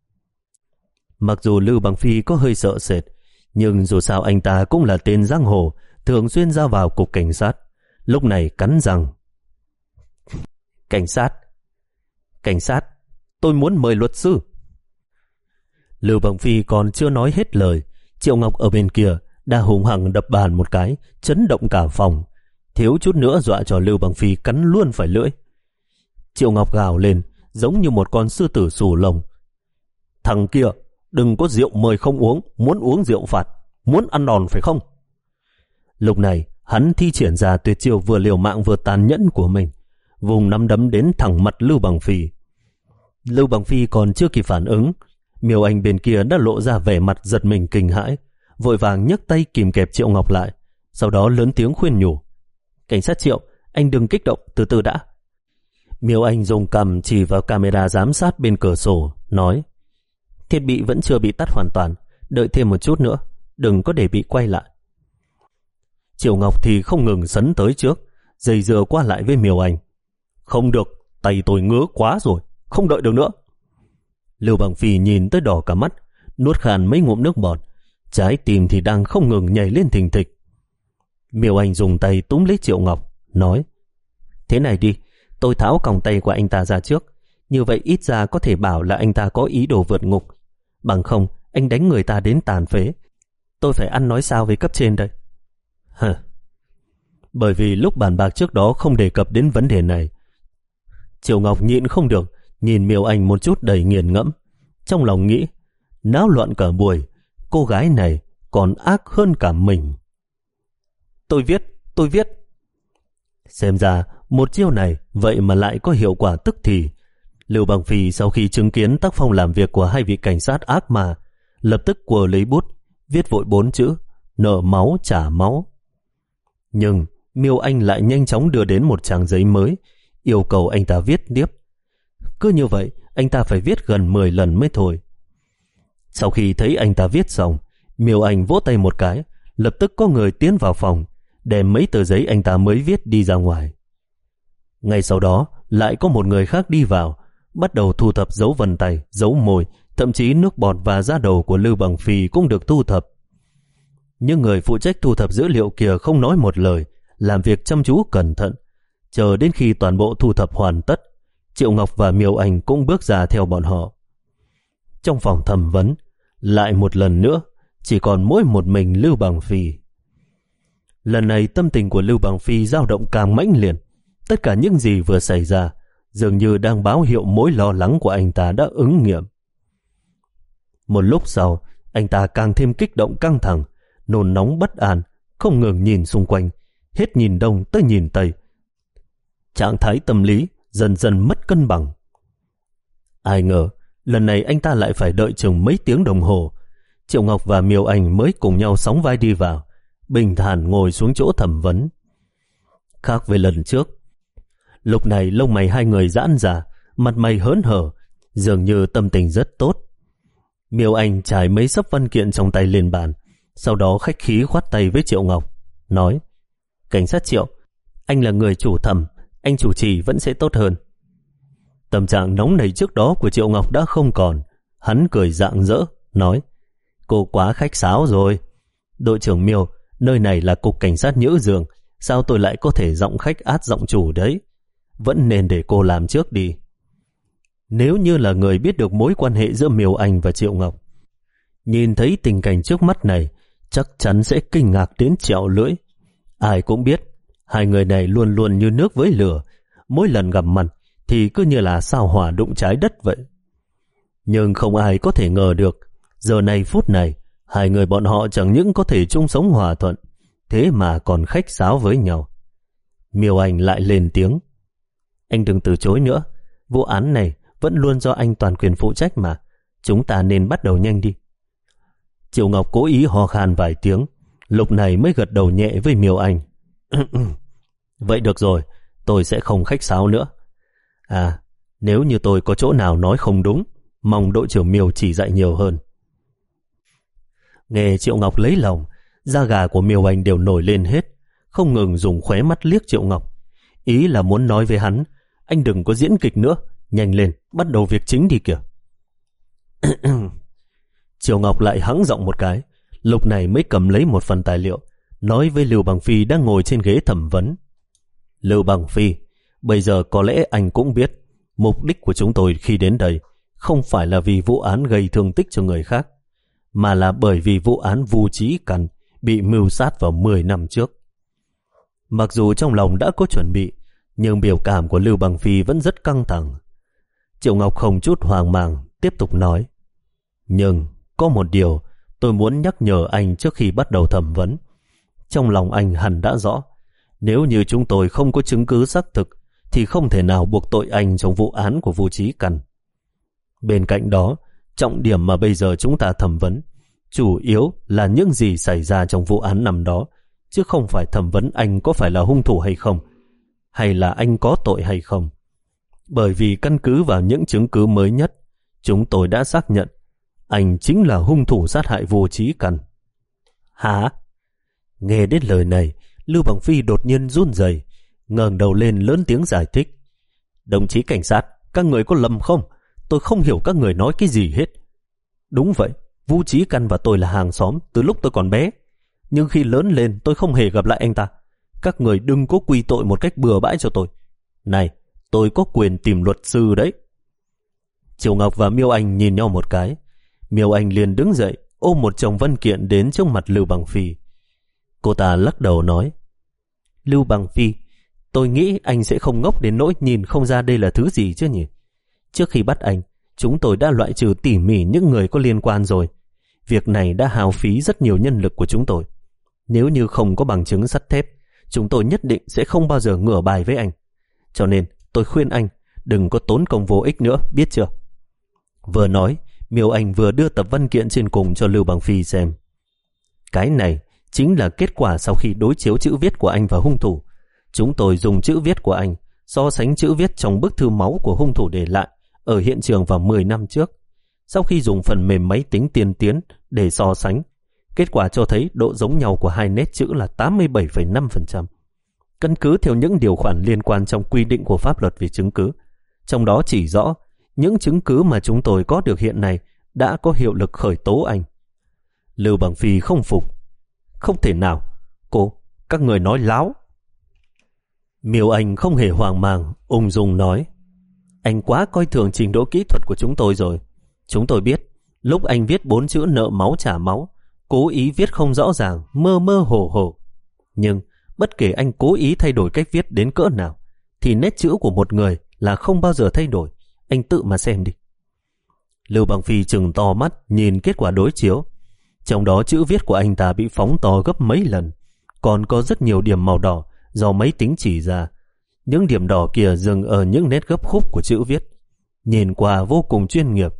S1: Mặc dù Lưu Bằng Phi có hơi sợ sệt, nhưng dù sao anh ta cũng là tên giang hồ, thường xuyên ra vào cục cảnh sát. Lúc này cắn răng. Cảnh sát, cảnh sát, tôi muốn mời luật sư. Lưu Bằng Phi còn chưa nói hết lời, Triệu Ngọc ở bên kia đã hùng hăng đập bàn một cái, chấn động cả phòng, thiếu chút nữa dọa cho Lưu Bằng Phi cắn luôn phải lưỡi. Triệu Ngọc gào lên giống như một con sư tử sù lông. Thằng kia, đừng có rượu mời không uống, muốn uống rượu phạt, muốn ăn đòn phải không? Lúc này hắn thi triển ra tuyệt chiêu vừa liều mạng vừa tàn nhẫn của mình, vùng nắm đấm đến thẳng mặt Lưu Bằng Phi. Lưu Bằng Phi còn chưa kịp phản ứng, Miêu Anh bên kia đã lộ ra vẻ mặt giật mình kinh hãi, vội vàng nhấc tay kìm kẹp Triệu Ngọc lại, sau đó lớn tiếng khuyên nhủ. Cảnh sát Triệu, anh đừng kích động, từ từ đã. Miêu Anh dùng cằm chỉ vào camera giám sát bên cửa sổ, nói. Thiết bị vẫn chưa bị tắt hoàn toàn, đợi thêm một chút nữa, đừng có để bị quay lại. Triệu Ngọc thì không ngừng sấn tới trước, dây dưa qua lại với Miêu Anh. Không được, tay tôi ngứa quá rồi, không đợi được nữa. Lưu Bằng Phi nhìn tới đỏ cả mắt, nuốt khan mấy ngụm nước bọt, trái tim thì đang không ngừng nhảy lên thình thịch. Miêu Anh dùng tay túm lấy Triệu Ngọc, nói. Thế này đi, tôi tháo còng tay của anh ta ra trước, như vậy ít ra có thể bảo là anh ta có ý đồ vượt ngục. Bằng không, anh đánh người ta đến tàn phế, tôi phải ăn nói sao với cấp trên đây? Hờ. Bởi vì lúc bàn bạc trước đó không đề cập đến vấn đề này, Triệu Ngọc nhịn không được, nhìn Miêu Anh một chút đầy nghiền ngẫm, trong lòng nghĩ, náo loạn cả buổi, cô gái này còn ác hơn cả mình. Tôi viết, tôi viết. Xem ra một chiêu này vậy mà lại có hiệu quả tức thì. Lưu Bằng Phi sau khi chứng kiến tác phong làm việc của hai vị cảnh sát ác mà, lập tức quờ lấy bút, viết vội bốn chữ, nợ máu trả máu. Nhưng Miêu Anh lại nhanh chóng đưa đến một trang giấy mới, yêu cầu anh ta viết tiếp. Cứ như vậy, anh ta phải viết gần mười lần mới thôi. Sau khi thấy anh ta viết xong, Miêu Anh vỗ tay một cái, lập tức có người tiến vào phòng, đem mấy tờ giấy anh ta mới viết đi ra ngoài. Ngay sau đó, lại có một người khác đi vào, bắt đầu thu thập dấu vân tay, dấu môi, thậm chí nước bọt và da đầu của Lưu Bằng Phi cũng được thu thập. Nhưng người phụ trách thu thập dữ liệu kia không nói một lời, làm việc chăm chú cẩn thận. Chờ đến khi toàn bộ thu thập hoàn tất, Triệu Ngọc và Miêu Anh cũng bước ra theo bọn họ. Trong phòng thẩm vấn, lại một lần nữa, chỉ còn mỗi một mình Lưu Bằng Phi. Lần này tâm tình của Lưu Bằng Phi dao động càng mãnh liệt. Tất cả những gì vừa xảy ra dường như đang báo hiệu mối lo lắng của anh ta đã ứng nghiệm. Một lúc sau, anh ta càng thêm kích động căng thẳng, nôn nóng bất an, không ngừng nhìn xung quanh, hết nhìn đông tới nhìn tây. Trạng thái tâm lý dần dần mất cân bằng. Ai ngờ, lần này anh ta lại phải đợi chừng mấy tiếng đồng hồ. Triệu Ngọc và Miêu Anh mới cùng nhau sóng vai đi vào, bình thản ngồi xuống chỗ thẩm vấn. Khác với lần trước, lúc này lông mày hai người giãn ra, mặt mày hớn hở, dường như tâm tình rất tốt. Miêu Anh trải mấy xấp văn kiện trong tay lên bàn, sau đó khách khí khoát tay với Triệu Ngọc, nói: Cảnh sát Triệu, anh là người chủ thẩm, anh chủ trì vẫn sẽ tốt hơn. Tâm trạng nóng nảy trước đó của Triệu Ngọc đã không còn. Hắn cười rạng rỡ, nói: Cô quá khách sáo rồi. Đội trưởng Miêu, nơi này là cục cảnh sát Nhữ Dương, sao tôi lại có thể giọng khách át giọng chủ đấy? Vẫn nên để cô làm trước đi. Nếu như là người biết được mối quan hệ giữa Miêu Anh và Triệu Ngọc, nhìn thấy tình cảnh trước mắt này, chắc chắn sẽ kinh ngạc đến trẹo lưỡi. Ai cũng biết, hai người này luôn luôn như nước với lửa, mỗi lần gặp mặt thì cứ như là sao hỏa đụng trái đất vậy. Nhưng không ai có thể ngờ được, giờ này phút này, hai người bọn họ chẳng những có thể chung sống hòa thuận, thế mà còn khách sáo với nhau. Miêu Anh lại lên tiếng: Anh đừng từ chối nữa, vụ án này vẫn luôn do anh toàn quyền phụ trách mà, chúng ta nên bắt đầu nhanh đi. Triệu Ngọc cố ý ho khan vài tiếng, lúc này mới gật đầu nhẹ với Miêu Anh. Vậy được rồi, tôi sẽ không khách sáo nữa. À, nếu như tôi có chỗ nào nói không đúng, mong đội trưởng Miêu chỉ dạy nhiều hơn. Nghe Triệu Ngọc lấy lòng, da gà của Miêu Anh đều nổi lên hết, không ngừng dùng khóe mắt liếc Triệu Ngọc. Ý là muốn nói với hắn, anh đừng có diễn kịch nữa, nhanh lên, bắt đầu việc chính đi kìa. Triệu Ngọc lại hắng giọng một cái, lúc này mới cầm lấy một phần tài liệu, nói với Lưu Bằng Phi đang ngồi trên ghế thẩm vấn. Lưu Bằng Phi, bây giờ có lẽ anh cũng biết, mục đích của chúng tôi khi đến đây không phải là vì vụ án gây thương tích cho người khác, mà là bởi vì vụ án Vu Chí Căn bị mưu sát vào mười năm trước. Mặc dù trong lòng đã có chuẩn bị, nhưng biểu cảm của Lưu Bằng Phi vẫn rất căng thẳng. Triệu Ngọc không chút hoang mang, tiếp tục nói: Nhưng có một điều tôi muốn nhắc nhở anh trước khi bắt đầu thẩm vấn. Trong lòng anh hẳn đã rõ, nếu như chúng tôi không có chứng cứ xác thực thì không thể nào buộc tội anh trong vụ án của Vu Chí Căn. Bên cạnh đó, trọng điểm mà bây giờ chúng ta thẩm vấn chủ yếu là những gì xảy ra trong vụ án năm đó, chứ không phải thẩm vấn anh có phải là hung thủ hay không, hay là anh có tội hay không. Bởi vì căn cứ vào những chứng cứ mới nhất, chúng tôi đã xác nhận anh chính là hung thủ sát hại Vu Chí Căn. Hả? Nghe đến lời này, Lưu Bằng Phi đột nhiên run rẩy, ngẩng đầu lên lớn tiếng giải thích: Đồng chí cảnh sát, các người có lầm không? Tôi không hiểu các người nói cái gì hết. Đúng vậy, Vu Chí Căn và tôi là hàng xóm từ lúc tôi còn bé, nhưng khi lớn lên tôi không hề gặp lại anh ta. Các người đừng có quy tội một cách bừa bãi cho tôi. Này, tôi có quyền tìm luật sư đấy. Triệu Ngọc và Miêu Anh nhìn nhau một cái. Miêu Anh liền đứng dậy, ôm một chồng văn kiện đến trước mặt Lưu Bằng Phi. Cô ta lắc đầu nói: Lưu Bằng Phi, tôi nghĩ anh sẽ không ngốc đến nỗi nhìn không ra đây là thứ gì chứ nhỉ? Trước khi bắt anh, chúng tôi đã loại trừ tỉ mỉ những người có liên quan rồi. Việc này đã hao phí rất nhiều nhân lực của chúng tôi. Nếu như không có bằng chứng sắt thép, chúng tôi nhất định sẽ không bao giờ ngửa bài với anh. Cho nên tôi khuyên anh đừng có tốn công vô ích nữa, biết chưa? Vừa nói, Miêu Anh vừa đưa tập văn kiện trên cùng cho Lưu Bằng Phi xem. Cái này chính là kết quả sau khi đối chiếu chữ viết của anh và hung thủ. Chúng tôi dùng chữ viết của anh so sánh chữ viết trong bức thư máu của hung thủ để lại ở hiện trường vào mười năm trước. Sau khi dùng phần mềm máy tính tiên tiến để so sánh, kết quả cho thấy độ giống nhau của hai nét chữ là tám mươi bảy phẩy năm phần trăm. Căn cứ theo những điều khoản liên quan trong quy định của pháp luật về chứng cứ, trong đó chỉ rõ những chứng cứ mà chúng tôi có được hiện nay đã có hiệu lực khởi tố anh. Lưu Bằng Phi không phục. Không thể nào. Cô, các người nói láo. Miêu Anh không hề hoang mang, ung dung nói: Anh quá coi thường trình độ kỹ thuật của chúng tôi rồi. Chúng tôi biết, lúc anh viết bốn chữ nợ máu trả máu, cố ý viết không rõ ràng, mơ mơ hồ hồ. Nhưng bất kể anh cố ý thay đổi cách viết đến cỡ nào, thì nét chữ của một người là không bao giờ thay đổi. Anh tự mà xem đi. Lưu Bằng Phi trừng to mắt nhìn kết quả đối chiếu. Trong đó chữ viết của anh ta bị phóng to gấp mấy lần, còn có rất nhiều điểm màu đỏ do máy tính chỉ ra. Những điểm đỏ kia dừng ở những nét gấp khúc của chữ viết, nhìn qua vô cùng chuyên nghiệp.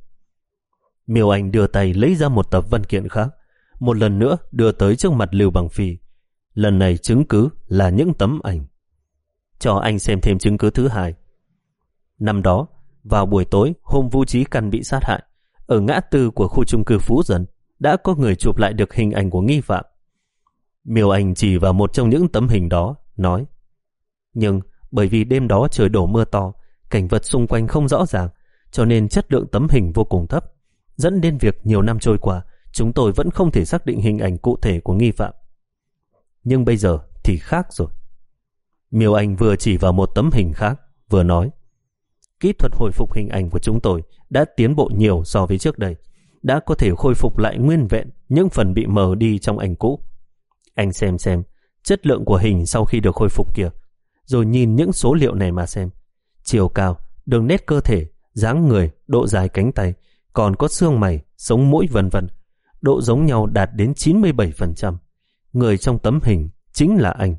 S1: Miêu Anh đưa tay lấy ra một tập văn kiện khác, một lần nữa đưa tới trước mặt Lưu Bằng Phi. Lần này chứng cứ là những tấm ảnh. Cho anh xem thêm chứng cứ thứ hai. Năm đó, vào buổi tối hôm Vu Chí Căn bị sát hại, ở ngã tư của khu chung cư Phú Dân, đã có người chụp lại được hình ảnh của nghi phạm. Miêu Anh chỉ vào một trong những tấm hình đó, nói: Nhưng bởi vì đêm đó trời đổ mưa to, cảnh vật xung quanh không rõ ràng, cho nên chất lượng tấm hình vô cùng thấp, dẫn đến việc nhiều năm trôi qua, chúng tôi vẫn không thể xác định hình ảnh cụ thể của nghi phạm. Nhưng bây giờ thì khác rồi. Miêu Anh vừa chỉ vào một tấm hình khác, vừa nói: Kỹ thuật hồi phục hình ảnh của chúng tôi đã tiến bộ nhiều so với trước đây, đã có thể khôi phục lại nguyên vẹn những phần bị mờ đi trong ảnh cũ. Anh xem xem chất lượng của hình sau khi được khôi phục kia, rồi nhìn những số liệu này mà xem. Chiều cao, đường nét cơ thể, dáng người, độ dài cánh tay, còn có xương mày, sống mũi vân vân, độ giống nhau đạt đến chín mươi bảy phần trăm. Người trong tấm hình chính là anh.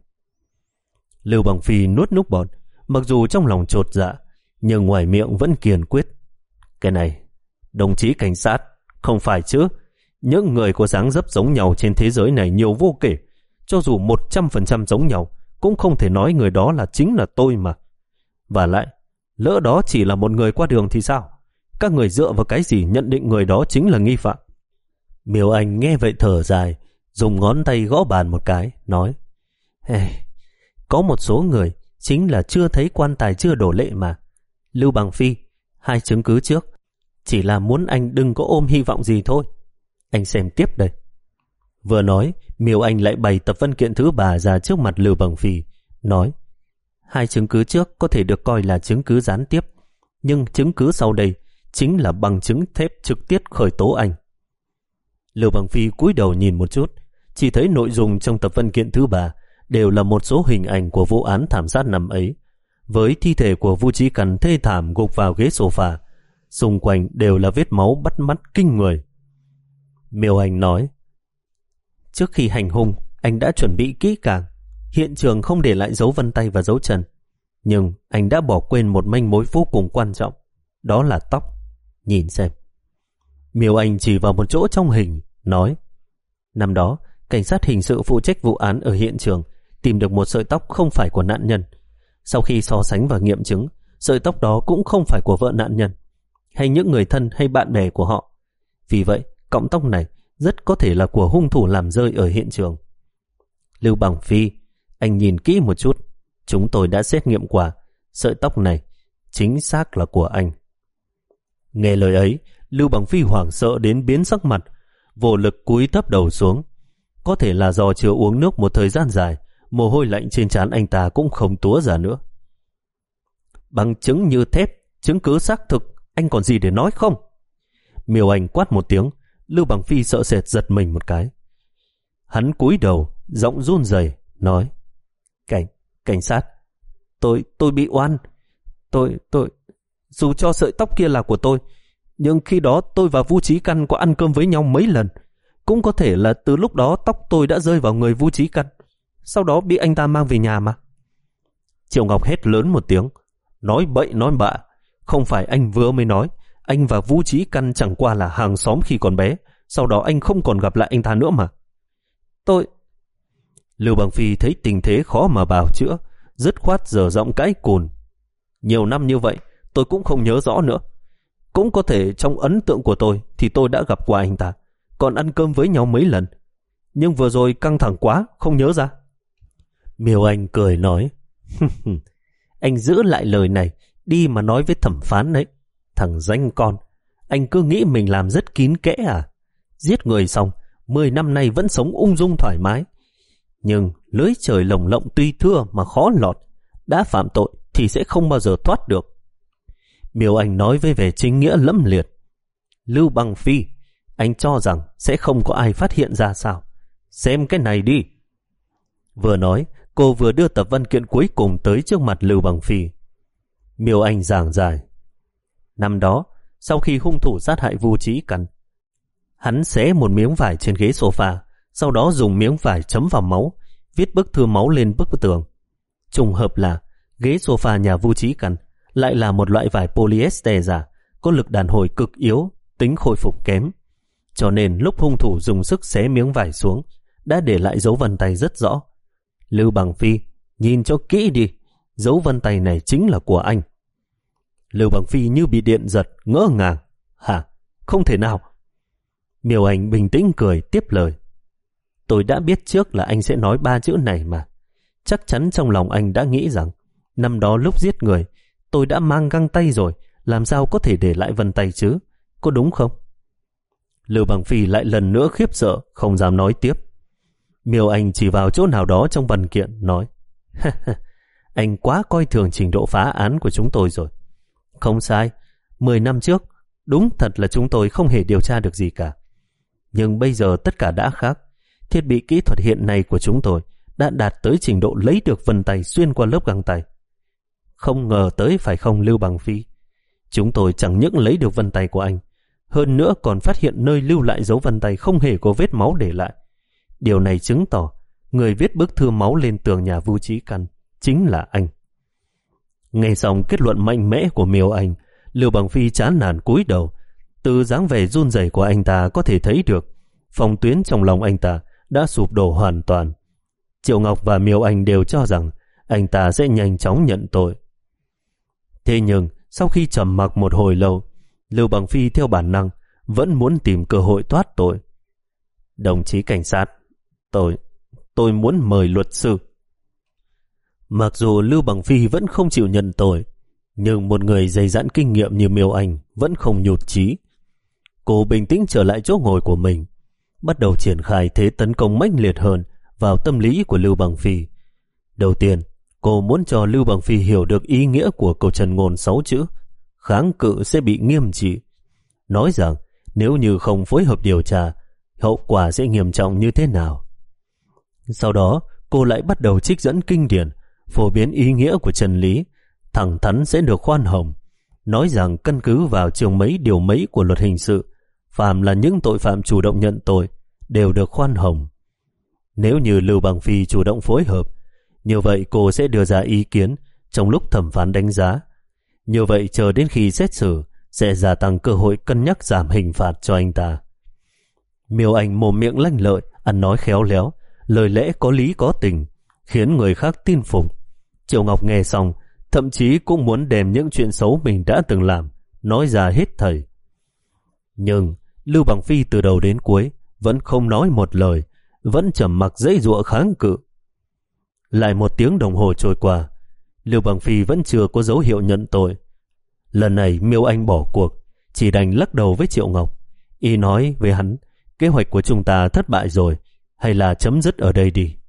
S1: Lưu Bằng Phi nuốt nước bọt, mặc dù trong lòng chột dạ, nhưng ngoài miệng vẫn kiên quyết: Cái này, đồng chí cảnh sát, không phải chứ. Những người có dáng dấp giống nhau trên thế giới này nhiều vô kể. Cho dù một trăm phần trăm giống nhau, cũng không thể nói người đó là chính là tôi mà. Và lại, lỡ đó chỉ là một người qua đường thì sao? Các người dựa vào cái gì nhận định người đó chính là nghi phạm? Miêu Anh nghe vậy thở dài, dùng ngón tay gõ bàn một cái, nói: hey, có một số người chính là chưa thấy quan tài chưa đổ lệ mà. Lưu Bằng Phi, hai chứng cứ trước chỉ là muốn anh đừng có ôm hy vọng gì thôi. Anh xem tiếp đây. Vừa nói, Miêu Anh lại bày tập văn kiện thứ ba ra trước mặt Lưu Bằng Phi, nói: Hai chứng cứ trước có thể được coi là chứng cứ gián tiếp, nhưng chứng cứ sau đây chính là bằng chứng thép trực tiếp khởi tố anh. Lưu Bằng Phi cúi đầu nhìn một chút, chỉ thấy nội dung trong tập văn kiện thứ ba đều là một số hình ảnh của vụ án thảm sát năm ấy, với thi thể của Vu Chí Căn thê thảm gục vào ghế sofa, xung quanh đều là vết máu bắt mắt kinh người. Miêu Anh nói: Trước khi hành hung, anh đã chuẩn bị kỹ càng, hiện trường không để lại dấu vân tay và dấu chân, nhưng anh đã bỏ quên một manh mối vô cùng quan trọng, đó là tóc. Nhìn xem. Miêu Anh chỉ vào một chỗ trong hình, nói: Năm đó, cảnh sát hình sự phụ trách vụ án ở hiện trường tìm được một sợi tóc không phải của nạn nhân. Sau khi so sánh và nghiệm chứng, sợi tóc đó cũng không phải của vợ nạn nhân, hay những người thân hay bạn bè của họ. Vì vậy, cọng tóc này rất có thể là của hung thủ làm rơi ở hiện trường. Lưu Bằng Phi, anh nhìn kỹ một chút. Chúng tôi đã xét nghiệm qua, sợi tóc này chính xác là của anh. Nghe lời ấy, Lưu Bằng Phi hoảng sợ đến biến sắc mặt, vô lực cúi thấp đầu xuống. Có thể là do chưa uống nước một thời gian dài, mồ hôi lạnh trên trán anh ta cũng không túa ra nữa. Bằng chứng như thép, chứng cứ xác thực, anh còn gì để nói không? Miêu Anh quát một tiếng. Lưu Bằng Phi sợ sệt giật mình một cái. Hắn cúi đầu, giọng run rẩy nói: Cảnh, cảnh sát, tôi, tôi bị oan. Tôi, tôi, dù cho sợi tóc kia là của tôi, nhưng khi đó tôi và Vu Chí Căn có ăn cơm với nhau mấy lần. Cũng có thể là từ lúc đó tóc tôi đã rơi vào người Vu Chí Căn, sau đó bị anh ta mang về nhà mà. Triệu Ngọc hét lớn một tiếng: Nói bậy nói bạ, không phải anh vừa mới nói anh và Vu Chí Căn chẳng qua là hàng xóm khi còn bé, sau đó anh không còn gặp lại anh ta nữa mà. Tôi... Lưu Bằng Phi thấy tình thế khó mà bào chữa, dứt khoát dở giọng cãi cùn: Nhiều năm như vậy tôi cũng không nhớ rõ nữa. Cũng có thể trong ấn tượng của tôi thì tôi đã gặp qua anh ta, còn ăn cơm với nhau mấy lần, nhưng vừa rồi căng thẳng quá không nhớ ra. Miêu Anh cười nói: Anh giữ lại lời này đi mà nói với thẩm phán đấy. Thằng danh con, anh cứ nghĩ mình làm rất kín kẽ à? Giết người xong, mười năm nay vẫn sống ung dung thoải mái, Nhưng lưới trời lồng lộng tuy thưa mà khó lọt, đã phạm tội thì sẽ không bao giờ thoát được. Miêu Anh nói với vẻ chính nghĩa lẫm liệt. Lưu Bằng Phi, anh cho rằng sẽ không có ai phát hiện ra sao? Xem cái này đi. Vừa nói, cô vừa đưa tập văn kiện cuối cùng tới trước mặt Lưu Bằng Phi. Miêu Anh giảng giải. Năm đó, sau khi hung thủ sát hại Vu Chí Căn, hắn xé một miếng vải trên ghế sofa, sau đó dùng miếng vải chấm vào máu, viết bức thư máu lên bức tường. Trùng hợp là ghế sofa nhà Vu Chí Căn lại là một loại vải polyester giả, có lực đàn hồi cực yếu, tính khôi phục kém. Cho nên lúc hung thủ dùng sức xé miếng vải xuống, đã để lại dấu vân tay rất rõ. Lưu Bằng Phi, nhìn cho kỹ đi, dấu vân tay này chính là của anh. Lưu Bằng Phi như bị điện giật, ngỡ ngàng. Hả? Không thể nào. Miêu Anh bình tĩnh cười tiếp lời. Tôi đã biết trước là anh sẽ nói ba chữ này mà. Chắc chắn trong lòng anh đã nghĩ rằng năm đó lúc giết người, tôi đã mang găng tay rồi, làm sao có thể để lại vân tay chứ? Có đúng không? Lưu Bằng Phi lại lần nữa khiếp sợ, không dám nói tiếp. Miêu Anh chỉ vào chỗ nào đó trong văn kiện, nói. Anh quá coi thường trình độ phá án của chúng tôi rồi. Không sai, mười năm trước, đúng thật là chúng tôi không hề điều tra được gì cả. Nhưng bây giờ tất cả đã khác. Thiết bị kỹ thuật hiện nay của chúng tôi đã đạt tới trình độ lấy được vân tay xuyên qua lớp găng tay. Không ngờ tới phải không Lưu Bằng Phi? Chúng tôi chẳng những lấy được vân tay của anh, hơn nữa còn phát hiện nơi lưu lại dấu vân tay không hề có vết máu để lại. Điều này chứng tỏ người viết bức thư máu lên tường nhà Vu Chí Căn chính là anh. Nghe xong kết luận mạnh mẽ của Miêu Anh, Lưu Bằng Phi chán nản cúi đầu. Từ dáng vẻ run rẩy của anh ta có thể thấy được phòng tuyến trong lòng anh ta đã sụp đổ hoàn toàn. Triệu Ngọc và Miêu Anh đều cho rằng anh ta sẽ nhanh chóng nhận tội. Thế nhưng sau khi trầm mặc một hồi lâu, Lưu Bằng Phi theo bản năng vẫn muốn tìm cơ hội thoát tội. Đồng chí cảnh sát, tôi tôi muốn mời luật sư. Mặc dù Lưu Bằng Phi vẫn không chịu nhận tội, nhưng một người dày dặn kinh nghiệm như Miêu Anh vẫn không nhụt chí. Cô bình tĩnh trở lại chỗ ngồi của mình, bắt đầu triển khai thế tấn công mãnh liệt hơn vào tâm lý của Lưu Bằng Phi. Đầu tiên, cô muốn cho Lưu Bằng Phi hiểu được ý nghĩa của câu trần ngôn sáu chữ kháng cự sẽ bị nghiêm trị, nói rằng nếu như không phối hợp điều tra, hậu quả sẽ nghiêm trọng như thế nào. Sau đó, cô lại bắt đầu trích dẫn kinh điển, phổ biến ý nghĩa của chân lý, thẳng thắn sẽ được khoan hồng, nói rằng căn cứ vào chương mấy điều mấy của luật hình sự, phàm là những tội phạm chủ động nhận tội đều được khoan hồng. Nếu như Lưu Bằng Phi chủ động phối hợp, như vậy cô sẽ đưa ra ý kiến trong lúc thẩm phán đánh giá. Như vậy chờ đến khi xét xử sẽ gia tăng cơ hội cân nhắc giảm hình phạt cho anh ta. Miêu Anh mồm miệng lanh lợi, ăn nói khéo léo, lời lẽ có lý có tình, khiến người khác tin phục. Triệu Ngọc nghe xong, thậm chí cũng muốn đem những chuyện xấu mình đã từng làm nói ra hết thảy. Nhưng Lưu Bằng Phi từ đầu đến cuối vẫn không nói một lời, vẫn trầm mặc giãy giụa kháng cự. Lại một tiếng đồng hồ trôi qua, Lưu Bằng Phi vẫn chưa có dấu hiệu nhận tội. Lần này Miêu Anh bỏ cuộc, chỉ đành lắc đầu với Triệu Ngọc. Y nói với hắn, kế hoạch của chúng ta thất bại rồi, hay là chấm dứt ở đây đi.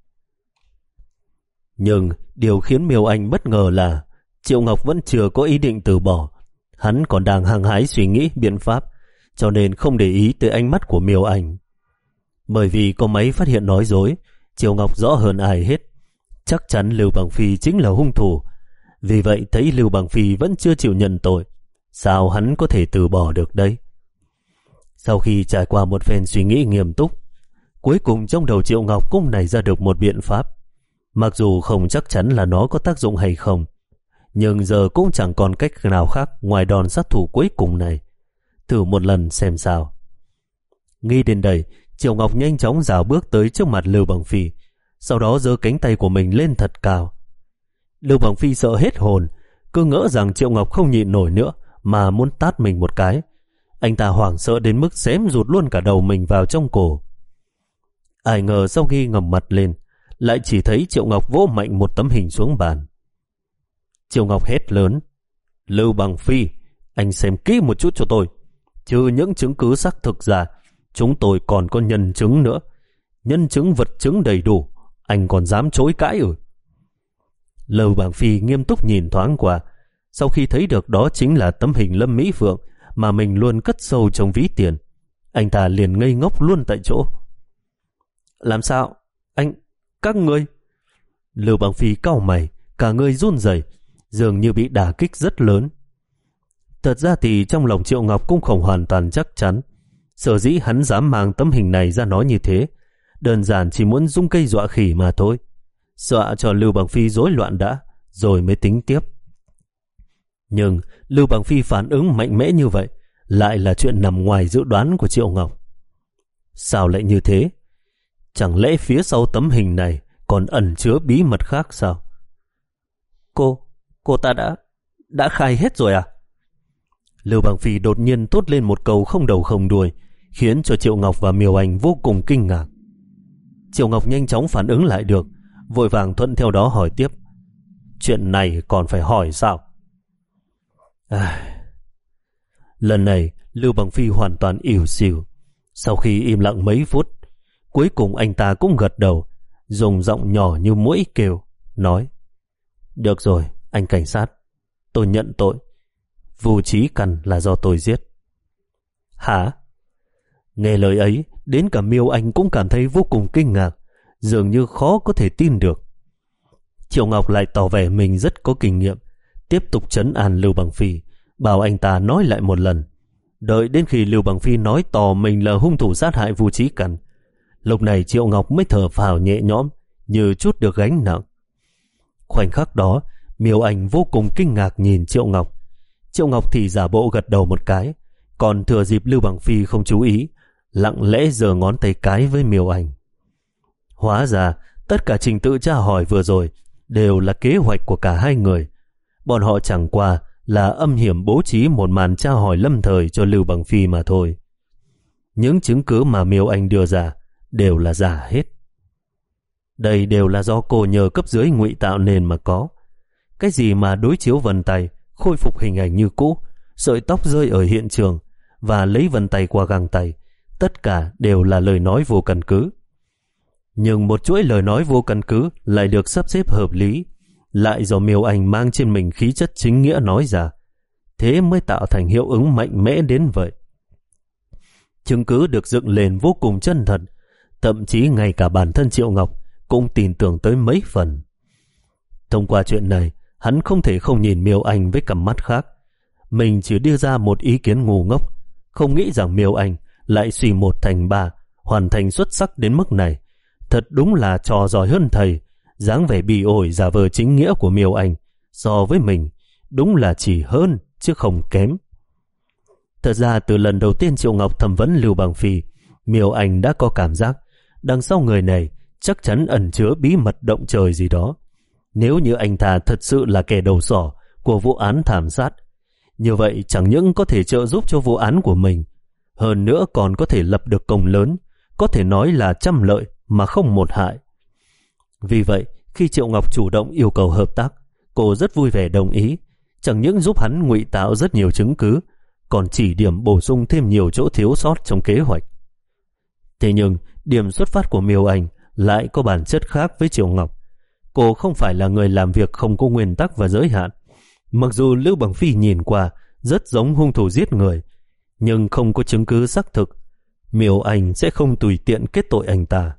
S1: Nhưng điều khiến Miêu Anh bất ngờ là Triệu Ngọc vẫn chưa có ý định từ bỏ. Hắn còn đang hăng hái suy nghĩ biện pháp, cho nên không để ý tới ánh mắt của Miêu Anh. Bởi vì có máy phát hiện nói dối, Triệu Ngọc rõ hơn ai hết, chắc chắn Lưu Bằng Phi chính là hung thủ. Vì vậy thấy Lưu Bằng Phi vẫn chưa chịu nhận tội, sao hắn có thể từ bỏ được đấy? Sau khi trải qua một phen suy nghĩ nghiêm túc, cuối cùng trong đầu Triệu Ngọc cũng nảy ra được một biện pháp. Mặc dù không chắc chắn là nó có tác dụng hay không, nhưng giờ cũng chẳng còn cách nào khác ngoài đòn sát thủ cuối cùng này. Thử một lần xem sao. Nghĩ đến đây, Triệu Ngọc nhanh chóng rảo bước tới trước mặt Lưu Bằng Phi, sau đó giơ cánh tay của mình lên thật cao. Lưu Bằng Phi sợ hết hồn, cứ ngỡ rằng Triệu Ngọc không nhịn nổi nữa mà muốn tát mình một cái. Anh ta hoảng sợ đến mức xém rụt luôn cả đầu mình vào trong cổ. Ai ngờ sau khi ngẩng mặt lên, lại chỉ thấy Triệu Ngọc vỗ mạnh một tấm hình xuống bàn. Triệu Ngọc hét lớn, Lưu Bằng Phi, anh xem kỹ một chút cho tôi. Trừ những chứng cứ xác thực ra, chúng tôi còn có nhân chứng nữa. Nhân chứng vật chứng đầy đủ, anh còn dám chối cãi ừ? Lưu Bàng Phi nghiêm túc nhìn thoáng qua. Sau khi thấy được đó chính là tấm hình Lâm Mỹ Phượng mà mình luôn cất sâu trong ví tiền, anh ta liền ngây ngốc luôn tại chỗ. Làm sao? Anh... các ngươi... Lưu Bàng Phi cau mày, cả người run rẩy, dường như bị đả kích rất lớn. Thật ra thì trong lòng Triệu Ngọc cũng không hoàn toàn chắc chắn. Sở dĩ hắn dám mang tấm hình này ra nói như thế, đơn giản chỉ muốn dung cây dọa khỉ mà thôi. Dọa cho Lưu Bàng Phi rối loạn đã, rồi mới tính tiếp. Nhưng Lưu Bàng Phi phản ứng mạnh mẽ như vậy lại là chuyện nằm ngoài dự đoán của Triệu Ngọc. Sao lại như thế? Chẳng lẽ phía sau tấm hình này còn ẩn chứa bí mật khác sao? Cô, cô ta đã, đã khai hết rồi à? Lưu Bàng Phi đột nhiên thốt lên một câu không đầu không đuôi, khiến cho Triệu Ngọc và Miêu Anh vô cùng kinh ngạc. Triệu Ngọc nhanh chóng phản ứng lại được, vội vàng thuận theo đó hỏi tiếp. Chuyện này còn phải hỏi sao? À... Lần này Lưu Bàng Phi hoàn toàn ỉu xìu. Sau khi im lặng mấy phút, cuối cùng anh ta cũng gật đầu, dùng giọng nhỏ như muỗi kêu, nói: Được rồi, anh cảnh sát, tôi nhận tội. Vu Chí Căn là do tôi giết. Hả? Nghe lời ấy, đến cả Miêu Anh cũng cảm thấy vô cùng kinh ngạc, dường như khó có thể tin được. Triệu Ngọc lại tỏ vẻ mình rất có kinh nghiệm, tiếp tục trấn an Lưu Bàng Phi, bảo anh ta nói lại một lần. Đợi đến khi Lưu Bàng Phi nói tỏ mình là hung thủ sát hại Vu Chí Căn, lúc này Triệu Ngọc mới thở phào nhẹ nhõm, như chút được gánh nặng. Khoảnh khắc đó, Miêu Anh vô cùng kinh ngạc nhìn Triệu Ngọc. Triệu Ngọc thì giả bộ gật đầu một cái, còn thừa dịp Lưu Bàng Phi không chú ý, lặng lẽ giơ ngón tay cái với Miêu Anh. Hóa ra tất cả trình tự tra hỏi vừa rồi đều là kế hoạch của cả hai người. Bọn họ chẳng qua là âm hiểm bố trí một màn tra hỏi lâm thời cho Lưu Bàng Phi mà thôi. Những chứng cứ mà Miêu Anh đưa ra đều là giả hết. Đây đều là do cô nhờ cấp dưới ngụy tạo nên mà có. Cái gì mà đối chiếu vân tay, khôi phục hình ảnh như cũ, sợi tóc rơi ở hiện trường và lấy vân tay qua găng tay, tất cả đều là lời nói vô căn cứ. Nhưng một chuỗi lời nói vô căn cứ lại được sắp xếp hợp lý, lại do Miêu Anh mang trên mình khí chất chính nghĩa nói ra, thế mới tạo thành hiệu ứng mạnh mẽ đến vậy. Chứng cứ được dựng lên vô cùng chân thật, thậm chí ngay cả bản thân Triệu Ngọc cũng tin tưởng tới mấy phần. Thông qua chuyện này, hắn không thể không nhìn Miêu Anh với cặp mắt khác. Mình chỉ đưa ra một ý kiến ngu ngốc, không nghĩ rằng Miêu Anh lại suy một thành ba, hoàn thành xuất sắc đến mức này. Thật đúng là trò giỏi hơn thầy. Dáng vẻ bị ổi giả vờ chính nghĩa của Miêu Anh so với mình đúng là chỉ hơn chứ không kém. Thật ra từ lần đầu tiên Triệu Ngọc thẩm vấn Lưu Bàng Phi, Miêu Anh đã có cảm giác đằng sau người này chắc chắn ẩn chứa bí mật động trời gì đó. Nếu như anh ta thật sự là kẻ đầu sỏ của vụ án thảm sát, như vậy chẳng những có thể trợ giúp cho vụ án của mình, hơn nữa còn có thể lập được công lớn, có thể nói là trăm lợi mà không một hại. Vì vậy, khi Triệu Ngọc chủ động yêu cầu hợp tác, cô rất vui vẻ đồng ý, chẳng những giúp hắn ngụy tạo rất nhiều chứng cứ, còn chỉ điểm bổ sung thêm nhiều chỗ thiếu sót trong kế hoạch. Thế nhưng, điểm xuất phát của Miêu Anh lại có bản chất khác với Triệu Ngọc. Cô không phải là người làm việc không có nguyên tắc và giới hạn. Mặc dù Lưu Bàng Phi nhìn qua rất giống hung thủ giết người, nhưng không có chứng cứ xác thực, Miêu Anh sẽ không tùy tiện kết tội anh ta.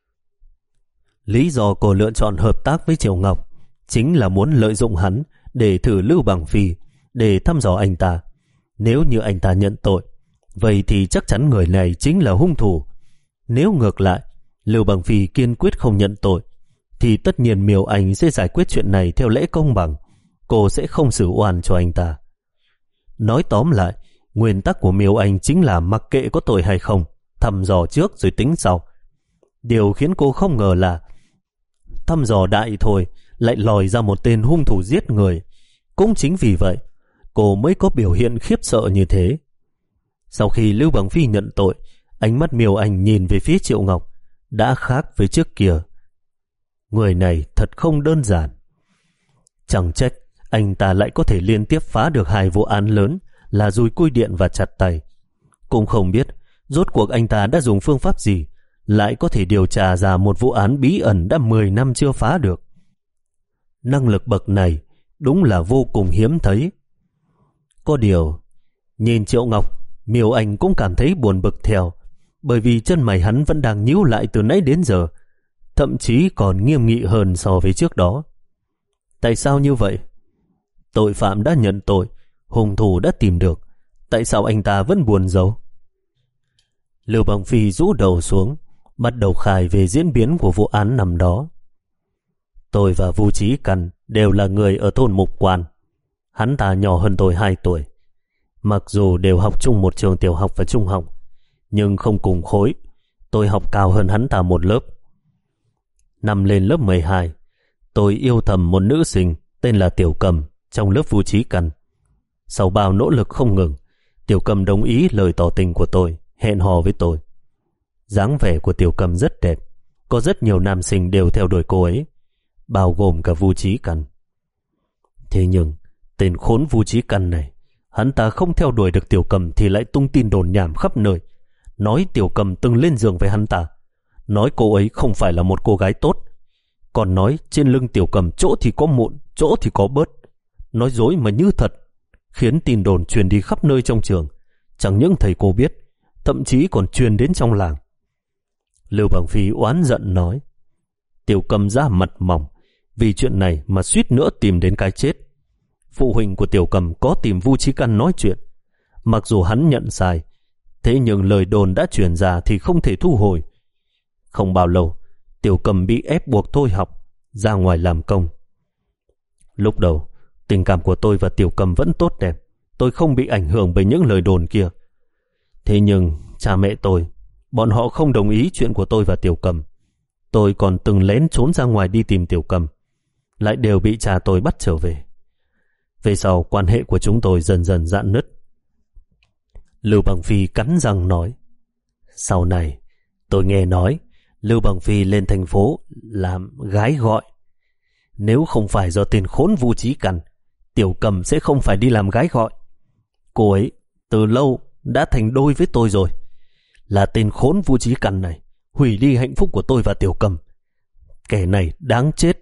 S1: Lý do cô lựa chọn hợp tác với Triệu Ngọc chính là muốn lợi dụng hắn để thử Lưu Bàng Phi, để thăm dò anh ta. Nếu như anh ta nhận tội, vậy thì chắc chắn người này chính là hung thủ. Nếu ngược lại, Lưu Bàng Phi kiên quyết không nhận tội, thì tất nhiên Miêu Anh sẽ giải quyết chuyện này theo lẽ công bằng. Cô sẽ không xử oan cho anh ta. Nói tóm lại, nguyên tắc của Miêu Anh chính là mặc kệ có tội hay không, thăm dò trước rồi tính sau. Điều khiến cô không ngờ là thăm dò đại thôi lại lòi ra một tên hung thủ giết người. Cũng chính vì vậy, cô mới có biểu hiện khiếp sợ như thế. Sau khi Lưu Bàng Phi nhận tội, ánh mắt Miêu Anh nhìn về phía Triệu Ngọc đã khác với trước kia. Người này thật không đơn giản. Chẳng trách anh ta lại có thể liên tiếp phá được hai vụ án lớn là dùi cui điện và chặt tay. Cũng không biết rốt cuộc anh ta đã dùng phương pháp gì lại có thể điều tra ra một vụ án bí ẩn đã mười năm chưa phá được. Năng lực bậc này đúng là vô cùng hiếm thấy. Có điều, nhìn Triệu Ngọc, Miêu Anh cũng cảm thấy buồn bực theo, bởi vì chân mày hắn vẫn đang nhíu lại từ nãy đến giờ, thậm chí còn nghiêm nghị hơn so với trước đó. Tại sao như vậy? Tội phạm đã nhận tội, hung thủ đã tìm được, tại sao anh ta vẫn buồn rầu? Lưu Bằng Phi rũ đầu xuống, bắt đầu khai về diễn biến của vụ án năm đó. Tôi và Vu Chí Căn đều là người ở thôn Mục Quan. Hắn ta nhỏ hơn tôi hai tuổi. Mặc dù đều học chung một trường tiểu học và trung học, nhưng không cùng khối. Tôi học cao hơn hắn ta một lớp. Năm lên lớp mười hai, tôi yêu thầm một nữ sinh tên là Tiểu Cầm trong lớp Vu Chí Căn. Sau bao nỗ lực không ngừng, Tiểu Cầm đồng ý lời tỏ tình của tôi, hẹn hò với tôi. Dáng vẻ của Tiểu Cầm rất đẹp, có rất nhiều nam sinh đều theo đuổi cô ấy, bao gồm cả Vu Chí Căn. Thế nhưng tên khốn Vu Chí Căn này, hắn ta không theo đuổi được Tiểu Cầm thì lại tung tin đồn nhảm khắp nơi, nói Tiểu Cầm từng lên giường với hắn ta, nói cô ấy không phải là một cô gái tốt, còn nói trên lưng Tiểu Cầm chỗ thì có mụn, chỗ thì có bớt, nói dối mà như thật, khiến tin đồn truyền đi khắp nơi trong trường. Chẳng những thầy cô biết, thậm chí còn truyền đến trong làng. Lưu Bằng Phi oán giận nói, Tiểu Cầm ra mặt mỏng, vì chuyện này mà suýt nữa tìm đến cái chết. Phụ huynh của Tiểu Cầm có tìm Vu Chí Căn nói chuyện, mặc dù hắn nhận sai, thế nhưng lời đồn đã truyền ra thì không thể thu hồi. Không bao lâu, Tiểu Cầm bị ép buộc thôi học, ra ngoài làm công. Lúc đầu, tình cảm của tôi và Tiểu Cầm vẫn tốt đẹp, tôi không bị ảnh hưởng bởi những lời đồn kia. Thế nhưng cha mẹ tôi, bọn họ không đồng ý chuyện của tôi và Tiểu Cầm. Tôi còn từng lén trốn ra ngoài đi tìm Tiểu Cầm, lại đều bị cha tôi bắt trở về. Về sau quan hệ của chúng tôi dần dần rạn nứt. Lưu Bằng Phi cắn răng nói, sau này tôi nghe nói Lưu Bằng Phi lên thành phố làm gái gọi. Nếu không phải do tên khốn Vu Chí Căn, Tiểu Cầm sẽ không phải đi làm gái gọi. Cô ấy từ lâu đã thành đôi với tôi rồi. Là tên khốn Vu Chí Căn này hủy đi hạnh phúc của tôi và Tiểu Cầm. Kẻ này đáng chết.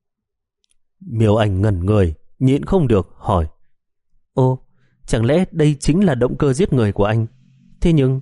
S1: Miêu Anh ngẩn người, nhịn không được hỏi, ô, chẳng lẽ đây chính là động cơ giết người của anh? Thế nhưng...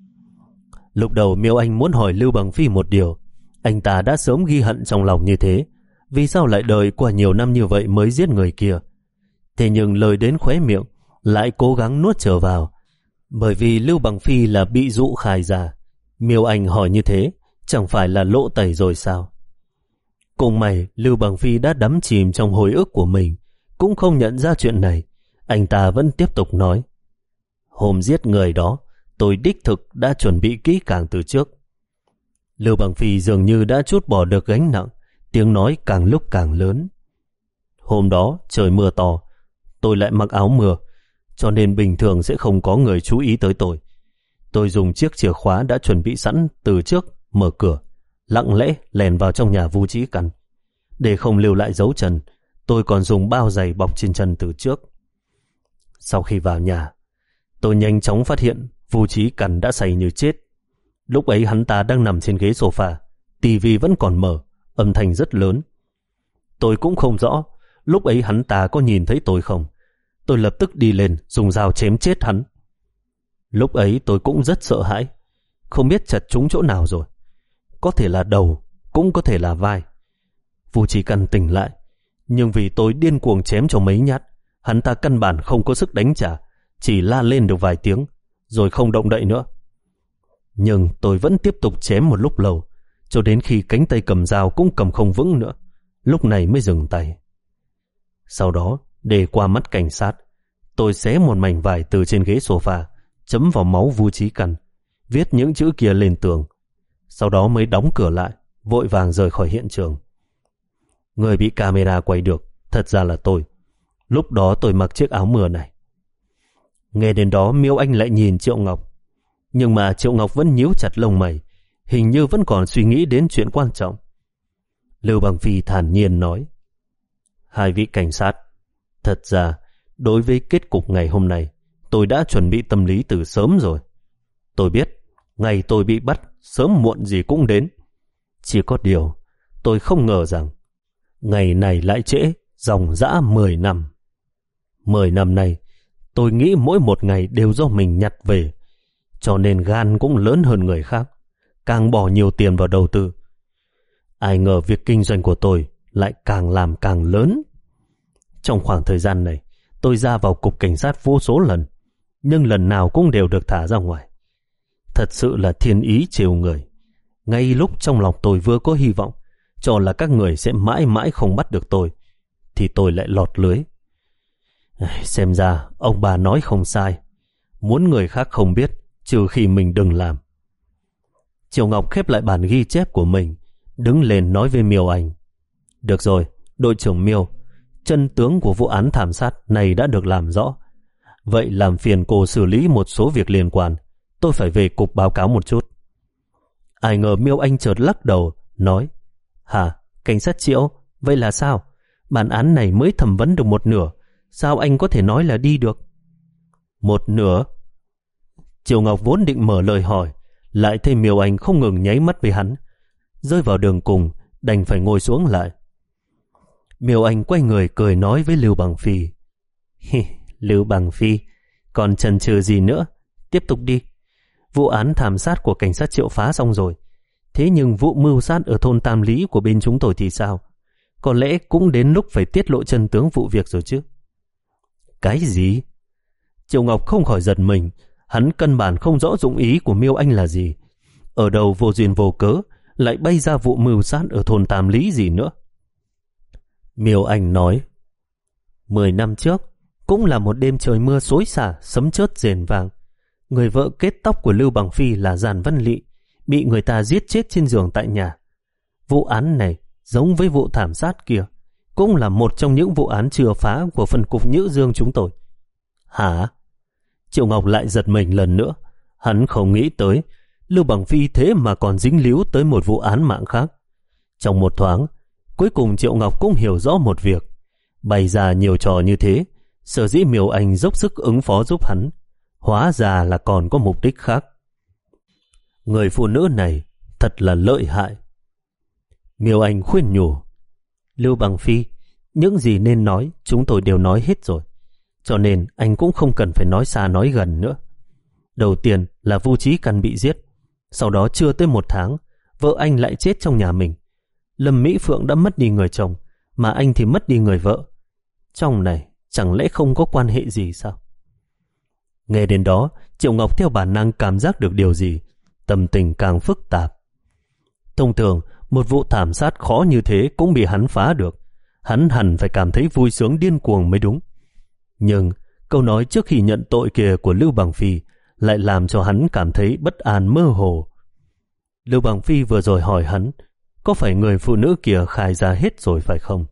S1: Lúc đầu Miêu Anh muốn hỏi Lưu Bằng Phi một điều, anh ta đã sớm ghi hận trong lòng như thế, vì sao lại đợi qua nhiều năm như vậy mới giết người kia? Thế nhưng lời đến khóe miệng lại cố gắng nuốt trở vào, bởi vì Lưu Bằng Phi là bị dụ khai ra. Miêu Anh hỏi như thế chẳng phải là lộ tẩy rồi sao? Cùng mày, Lưu Bằng Phi đã đắm chìm trong hồi ức của mình, cũng không nhận ra chuyện này. Anh ta vẫn tiếp tục nói, hôm giết người đó, tôi đích thực đã chuẩn bị kỹ càng từ trước. Lưu Bằng Phi dường như đã trút bỏ được gánh nặng, tiếng nói càng lúc càng lớn. Hôm đó trời mưa to, tôi lại mặc áo mưa, cho nên bình thường sẽ không có người chú ý tới tôi. Tôi dùng chiếc chìa khóa đã chuẩn bị sẵn từ trước, mở cửa, lặng lẽ lèn vào trong nhà Vu Chí Căn. Để không lưu lại dấu chân, tôi còn dùng bao giày bọc trên chân từ trước. Sau khi vào nhà, tôi nhanh chóng phát hiện Vu Chí Căn đã say như chết. Lúc ấy hắn ta đang nằm trên ghế sofa, tivi vẫn còn mở, âm thanh rất lớn. Tôi cũng không rõ lúc ấy hắn ta có nhìn thấy tôi không. Tôi lập tức đi lên dùng dao chém chết hắn. Lúc ấy tôi cũng rất sợ hãi, không biết chặt trúng chỗ nào rồi. Có thể là đầu, cũng có thể là vai. Vu Chí Căn tỉnh lại, nhưng vì tôi điên cuồng chém cho mấy nhát, hắn ta căn bản không có sức đánh trả, chỉ la lên được vài tiếng, rồi không động đậy nữa. Nhưng tôi vẫn tiếp tục chém một lúc lâu, cho đến khi cánh tay cầm dao cũng cầm không vững nữa, lúc này mới dừng tay. Sau đó, để qua mắt cảnh sát, tôi xé một mảnh vải từ trên ghế sofa, chấm vào máu Vu Chí Căn, viết những chữ kia lên tường. Sau đó mới đóng cửa lại, vội vàng rời khỏi hiện trường. Người bị camera quay được thật ra là tôi. Lúc đó tôi mặc chiếc áo mưa này. Nghe đến đó Miêu Anh lại nhìn Triệu Ngọc, nhưng mà Triệu Ngọc vẫn nhíu chặt lông mày, hình như vẫn còn suy nghĩ đến chuyện quan trọng. Lưu Bằng Phi thản nhiên nói, hai vị cảnh sát, thật ra đối với kết cục ngày hôm nay, tôi đã chuẩn bị tâm lý từ sớm rồi. Tôi biết Ngày tôi bị bắt, sớm muộn gì cũng đến. Chỉ có điều, tôi không ngờ rằng ngày này lại trễ dòng dã mười năm. Mười năm nay, tôi nghĩ mỗi một ngày đều do mình nhặt về, cho nên gan cũng lớn hơn người khác, càng bỏ nhiều tiền vào đầu tư. Ai ngờ việc kinh doanh của tôi lại càng làm càng lớn. Trong khoảng thời gian này, tôi ra vào cục cảnh sát vô số lần, nhưng lần nào cũng đều được thả ra ngoài. Thật sự là thiên ý trêu người. Ngay lúc trong lòng tôi vừa có hy vọng cho là các người sẽ mãi mãi không bắt được tôi, thì tôi lại lọt lưới. Xem ra ông bà nói không sai, muốn người khác không biết trừ khi mình đừng làm. Triệu Ngọc khép lại bản ghi chép của mình, đứng lên nói với Miêu Anh: Được rồi, đội trưởng Miêu, chân tướng của vụ án thảm sát này đã được làm rõ. Vậy làm phiền cô xử lý một số việc liên quan, tôi phải về cục báo cáo một chút. Ai ngờ Miêu Anh chợt lắc đầu, nói: Hả, cảnh sát Triệu, vậy là sao? Bản án này mới thẩm vấn được một nửa, sao anh có thể nói là đi được? Một nửa? Triệu Ngọc vốn định mở lời hỏi, lại thấy Miêu Anh không ngừng nháy mắt với hắn. Rơi vào đường cùng, đành phải ngồi xuống lại. Miêu Anh quay người cười nói với Lưu Bằng Phi: Hi, Lưu Bằng Phi, còn chần chừ gì nữa, tiếp tục đi. Vụ án thảm sát của cảnh sát Triệu phá xong rồi, thế nhưng vụ mưu sát ở thôn Tam Lý của bên chúng tôi thì sao? Có lẽ cũng đến lúc phải tiết lộ chân tướng vụ việc rồi chứ. Cái gì? Triệu Ngọc không khỏi giật mình. Hắn căn bản không rõ dụng ý của Miêu Anh là gì. Ở đầu vô duyên vô cớ lại bay ra vụ mưu sát ở thôn Tam Lý gì nữa. Miêu Anh nói: Mười năm trước cũng là một đêm trời mưa xối xả, sấm chớp rền vang. Người vợ kết tóc của Lưu Bằng Phi là Giàn Văn Lị bị người ta giết chết trên giường tại nhà. Vụ án này giống với vụ thảm sát kia, cũng là một trong những vụ án chưa phá của phân cục Nhữ Dương chúng tôi. Hả? Triệu Ngọc lại giật mình lần nữa. Hắn không nghĩ tới Lưu Bằng Phi thế mà còn dính líu tới một vụ án mạng khác. Trong một thoáng, cuối cùng Triệu Ngọc cũng hiểu rõ một việc. Bày ra nhiều trò như thế, sở dĩ Miêu Anh dốc sức ứng phó giúp hắn, hóa ra là còn có mục đích khác. Người phụ nữ này thật là lợi hại. Miêu Anh khuyên nhủ: Lưu Bằng Phi, những gì nên nói chúng tôi đều nói hết rồi, cho nên anh cũng không cần phải nói xa nói gần nữa. Đầu tiên là Vu Chí Căn bị giết, sau đó chưa tới một tháng, vợ anh lại chết trong nhà mình. Lâm Mỹ Phượng đã mất đi người chồng, mà anh thì mất đi người vợ. Trong này chẳng lẽ không có quan hệ gì sao? Nghe đến đó, Triệu Ngọc theo bản năng cảm giác được điều gì, tâm tình càng phức tạp. Thông thường, một vụ thảm sát khó như thế cũng bị hắn phá được, hắn hẳn phải cảm thấy vui sướng điên cuồng mới đúng. Nhưng câu nói trước khi nhận tội kia của Lưu Bằng Phi lại làm cho hắn cảm thấy bất an mơ hồ. Lưu Bằng Phi vừa rồi hỏi hắn, có phải người phụ nữ kia khai ra hết rồi phải không?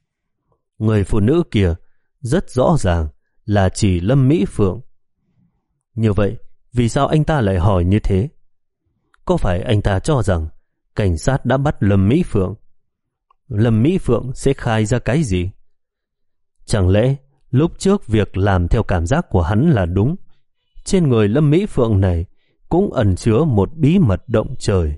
S1: Người phụ nữ kia rất rõ ràng là chỉ Lâm Mỹ Phượng. Như vậy, vì sao anh ta lại hỏi như thế? Có phải anh ta cho rằng cảnh sát đã bắt Lâm Mỹ Phượng? Lâm Mỹ Phượng sẽ khai ra cái gì? Chẳng lẽ lúc trước việc làm theo cảm giác của hắn là đúng? Trên người Lâm Mỹ Phượng này cũng ẩn chứa một bí mật động trời.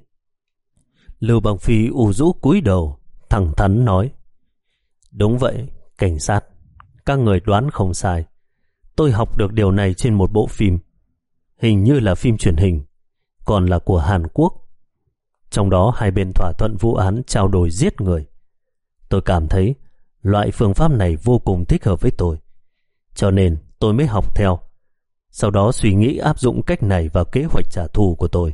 S1: Lưu Bằng Phi u rũ cúi đầu, thẳng thắn nói: Đúng vậy, cảnh sát, các người đoán không sai. Tôi học được điều này trên một bộ phim, hình như là phim truyền hình, còn là của Hàn Quốc. Trong đó hai bên thỏa thuận vụ án trao đổi giết người. Tôi cảm thấy loại phương pháp này vô cùng thích hợp với tôi, cho nên tôi mới học theo. Sau đó suy nghĩ áp dụng cách này vào kế hoạch trả thù của tôi.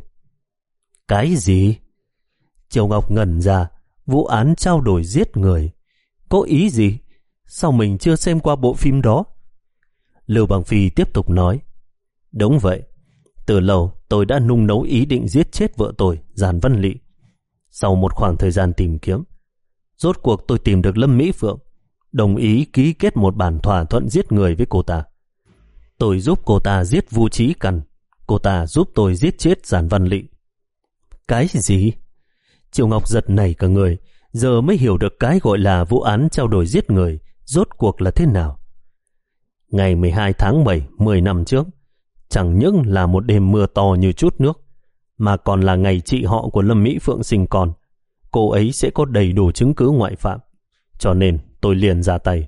S1: Cái gì? Triệu Ngọc ngẩn ra. Vụ án trao đổi giết người? Có ý gì? Sao mình chưa xem qua bộ phim đó? Lưu Bằng Phi tiếp tục nói: Đúng vậy, từ lâu tôi đã nung nấu ý định giết chết vợ tôi, Giàn Văn Lị. Sau một khoảng thời gian tìm kiếm, rốt cuộc tôi tìm được Lâm Mỹ Phượng, đồng ý ký kết một bản thỏa thuận giết người với cô ta. Tôi giúp cô ta giết Vu Chí Căn, cô ta giúp tôi giết chết Giàn Văn Lị. Cái gì? Triệu Ngọc giật nảy cả người, giờ mới hiểu được cái gọi là vụ án trao đổi giết người rốt cuộc là thế nào. Ngày mười hai tháng bảy, mười năm trước, chẳng những là một đêm mưa to như chút nước, mà còn là ngày chị họ của Lâm Mỹ Phượng sinh con. Cô ấy sẽ có đầy đủ chứng cứ ngoại phạm, cho nên tôi liền ra tay.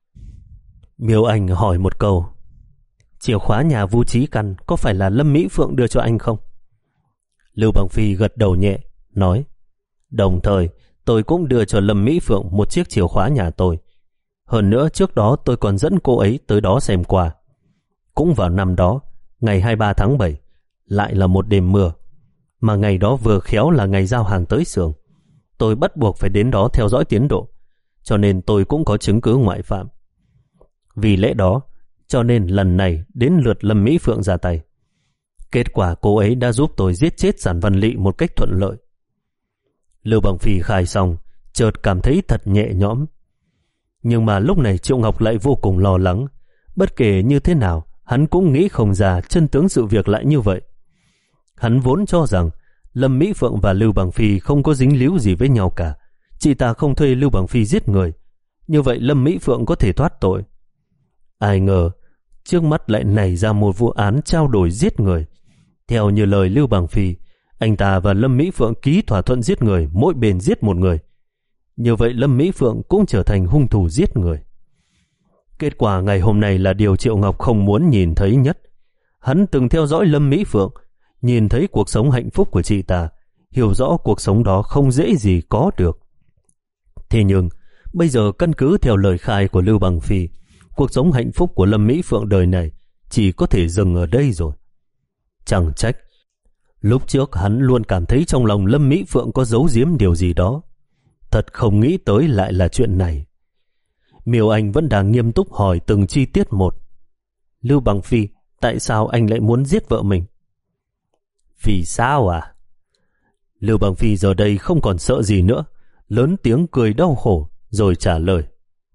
S1: Miêu Anh hỏi một câu: chìa khóa nhà Vu Chí Căn có phải là Lâm Mỹ Phượng đưa cho anh không? Lưu Bằng Phi gật đầu nhẹ, nói: đồng thời tôi cũng đưa cho Lâm Mỹ Phượng một chiếc chìa khóa nhà tôi. Hơn nữa trước đó tôi còn dẫn cô ấy tới đó xem qua. Cũng vào năm đó, ngày hai mươi ba tháng bảy, lại là một đêm mưa, mà ngày đó vừa khéo là ngày giao hàng tới xưởng. Tôi bắt buộc phải đến đó theo dõi tiến độ, cho nên tôi cũng có chứng cứ ngoại phạm. Vì lẽ đó, cho nên lần này đến lượt Lâm Mỹ Phượng ra tay. Kết quả cô ấy đã giúp tôi giết chết Giản Văn Lị một cách thuận lợi. Lưu Bằng Phi khai xong, chợt cảm thấy thật nhẹ nhõm. Nhưng mà lúc này Triệu Ngọc lại vô cùng lo lắng. Bất kể như thế nào, hắn cũng nghĩ không ra chân tướng sự việc lại như vậy. Hắn vốn cho rằng Lâm Mỹ Phượng và Lưu Bằng Phi không có dính líu gì với nhau cả. Chị ta không thuê Lưu Bằng Phi giết người, như vậy Lâm Mỹ Phượng có thể thoát tội. Ai ngờ trước mắt lại nảy ra một vụ án trao đổi giết người. Theo như lời Lưu Bằng Phi, anh ta và Lâm Mỹ Phượng ký thỏa thuận giết người, mỗi bên giết một người. Như vậy Lâm Mỹ Phượng cũng trở thành hung thủ giết người. Kết quả ngày hôm nay là điều Triệu Ngọc không muốn nhìn thấy nhất. Hắn từng theo dõi Lâm Mỹ Phượng, nhìn thấy cuộc sống hạnh phúc của chị ta, hiểu rõ cuộc sống đó không dễ gì có được. Thế nhưng bây giờ căn cứ theo lời khai của Lưu Bằng Phi, cuộc sống hạnh phúc của Lâm Mỹ Phượng đời này chỉ có thể dừng ở đây rồi. Chẳng trách lúc trước hắn luôn cảm thấy trong lòng Lâm Mỹ Phượng có giấu giếm điều gì đó. Thật không nghĩ tới lại là chuyện này. Miêu Anh vẫn đang nghiêm túc hỏi từng chi tiết một. Lưu Bằng Phi, tại sao anh lại muốn giết vợ mình? Vì sao à? Lưu Bằng Phi giờ đây không còn sợ gì nữa, lớn tiếng cười đau khổ rồi trả lời: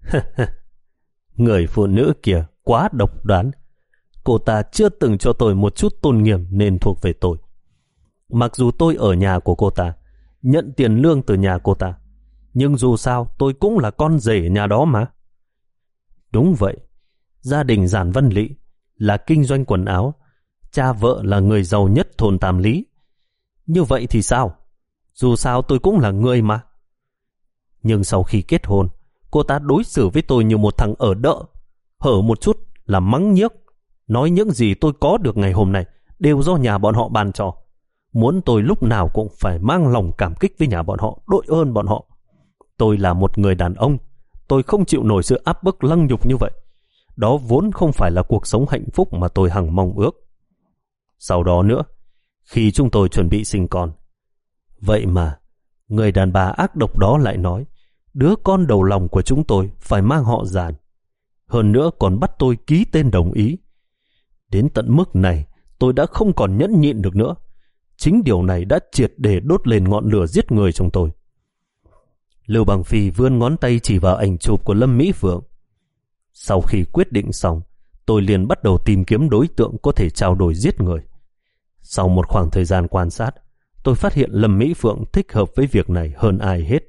S1: người phụ nữ kia quá độc đoán. Cô ta chưa từng cho tôi một chút tôn nghiêm nên thuộc về tôi. Mặc dù tôi ở nhà của cô ta, nhận tiền lương từ nhà cô ta, nhưng dù sao tôi cũng là con rể nhà đó mà. Đúng vậy, gia đình Giản Văn Lị là kinh doanh quần áo, cha vợ là người giàu nhất thôn Tam Lý. Như vậy thì sao? Dù sao tôi cũng là người mà. Nhưng sau khi kết hôn, cô ta đối xử với tôi như một thằng ở đợ, hở một chút là mắng nhiếc, nói những gì tôi có được ngày hôm nay đều do nhà bọn họ ban cho. Muốn tôi lúc nào cũng phải mang lòng cảm kích với nhà bọn họ, đội ơn bọn họ. Tôi là một người đàn ông, tôi không chịu nổi sự áp bức lăng nhục như vậy. Đó vốn không phải là cuộc sống hạnh phúc mà tôi hằng mong ước. Sau đó nữa, khi chúng tôi chuẩn bị sinh con, vậy mà người đàn bà ác độc đó lại nói đứa con đầu lòng của chúng tôi phải mang họ Giản. Hơn nữa còn bắt tôi ký tên đồng ý. Đến tận mức này tôi đã không còn nhẫn nhịn được nữa. Chính điều này đã triệt để đốt lên ngọn lửa giết người trong tôi. Lưu Bằng Phi vươn ngón tay chỉ vào ảnh chụp của Lâm Mỹ Phượng. Sau khi quyết định xong, tôi liền bắt đầu tìm kiếm đối tượng có thể trao đổi giết người. Sau một khoảng thời gian quan sát, tôi phát hiện Lâm Mỹ Phượng thích hợp với việc này hơn ai hết.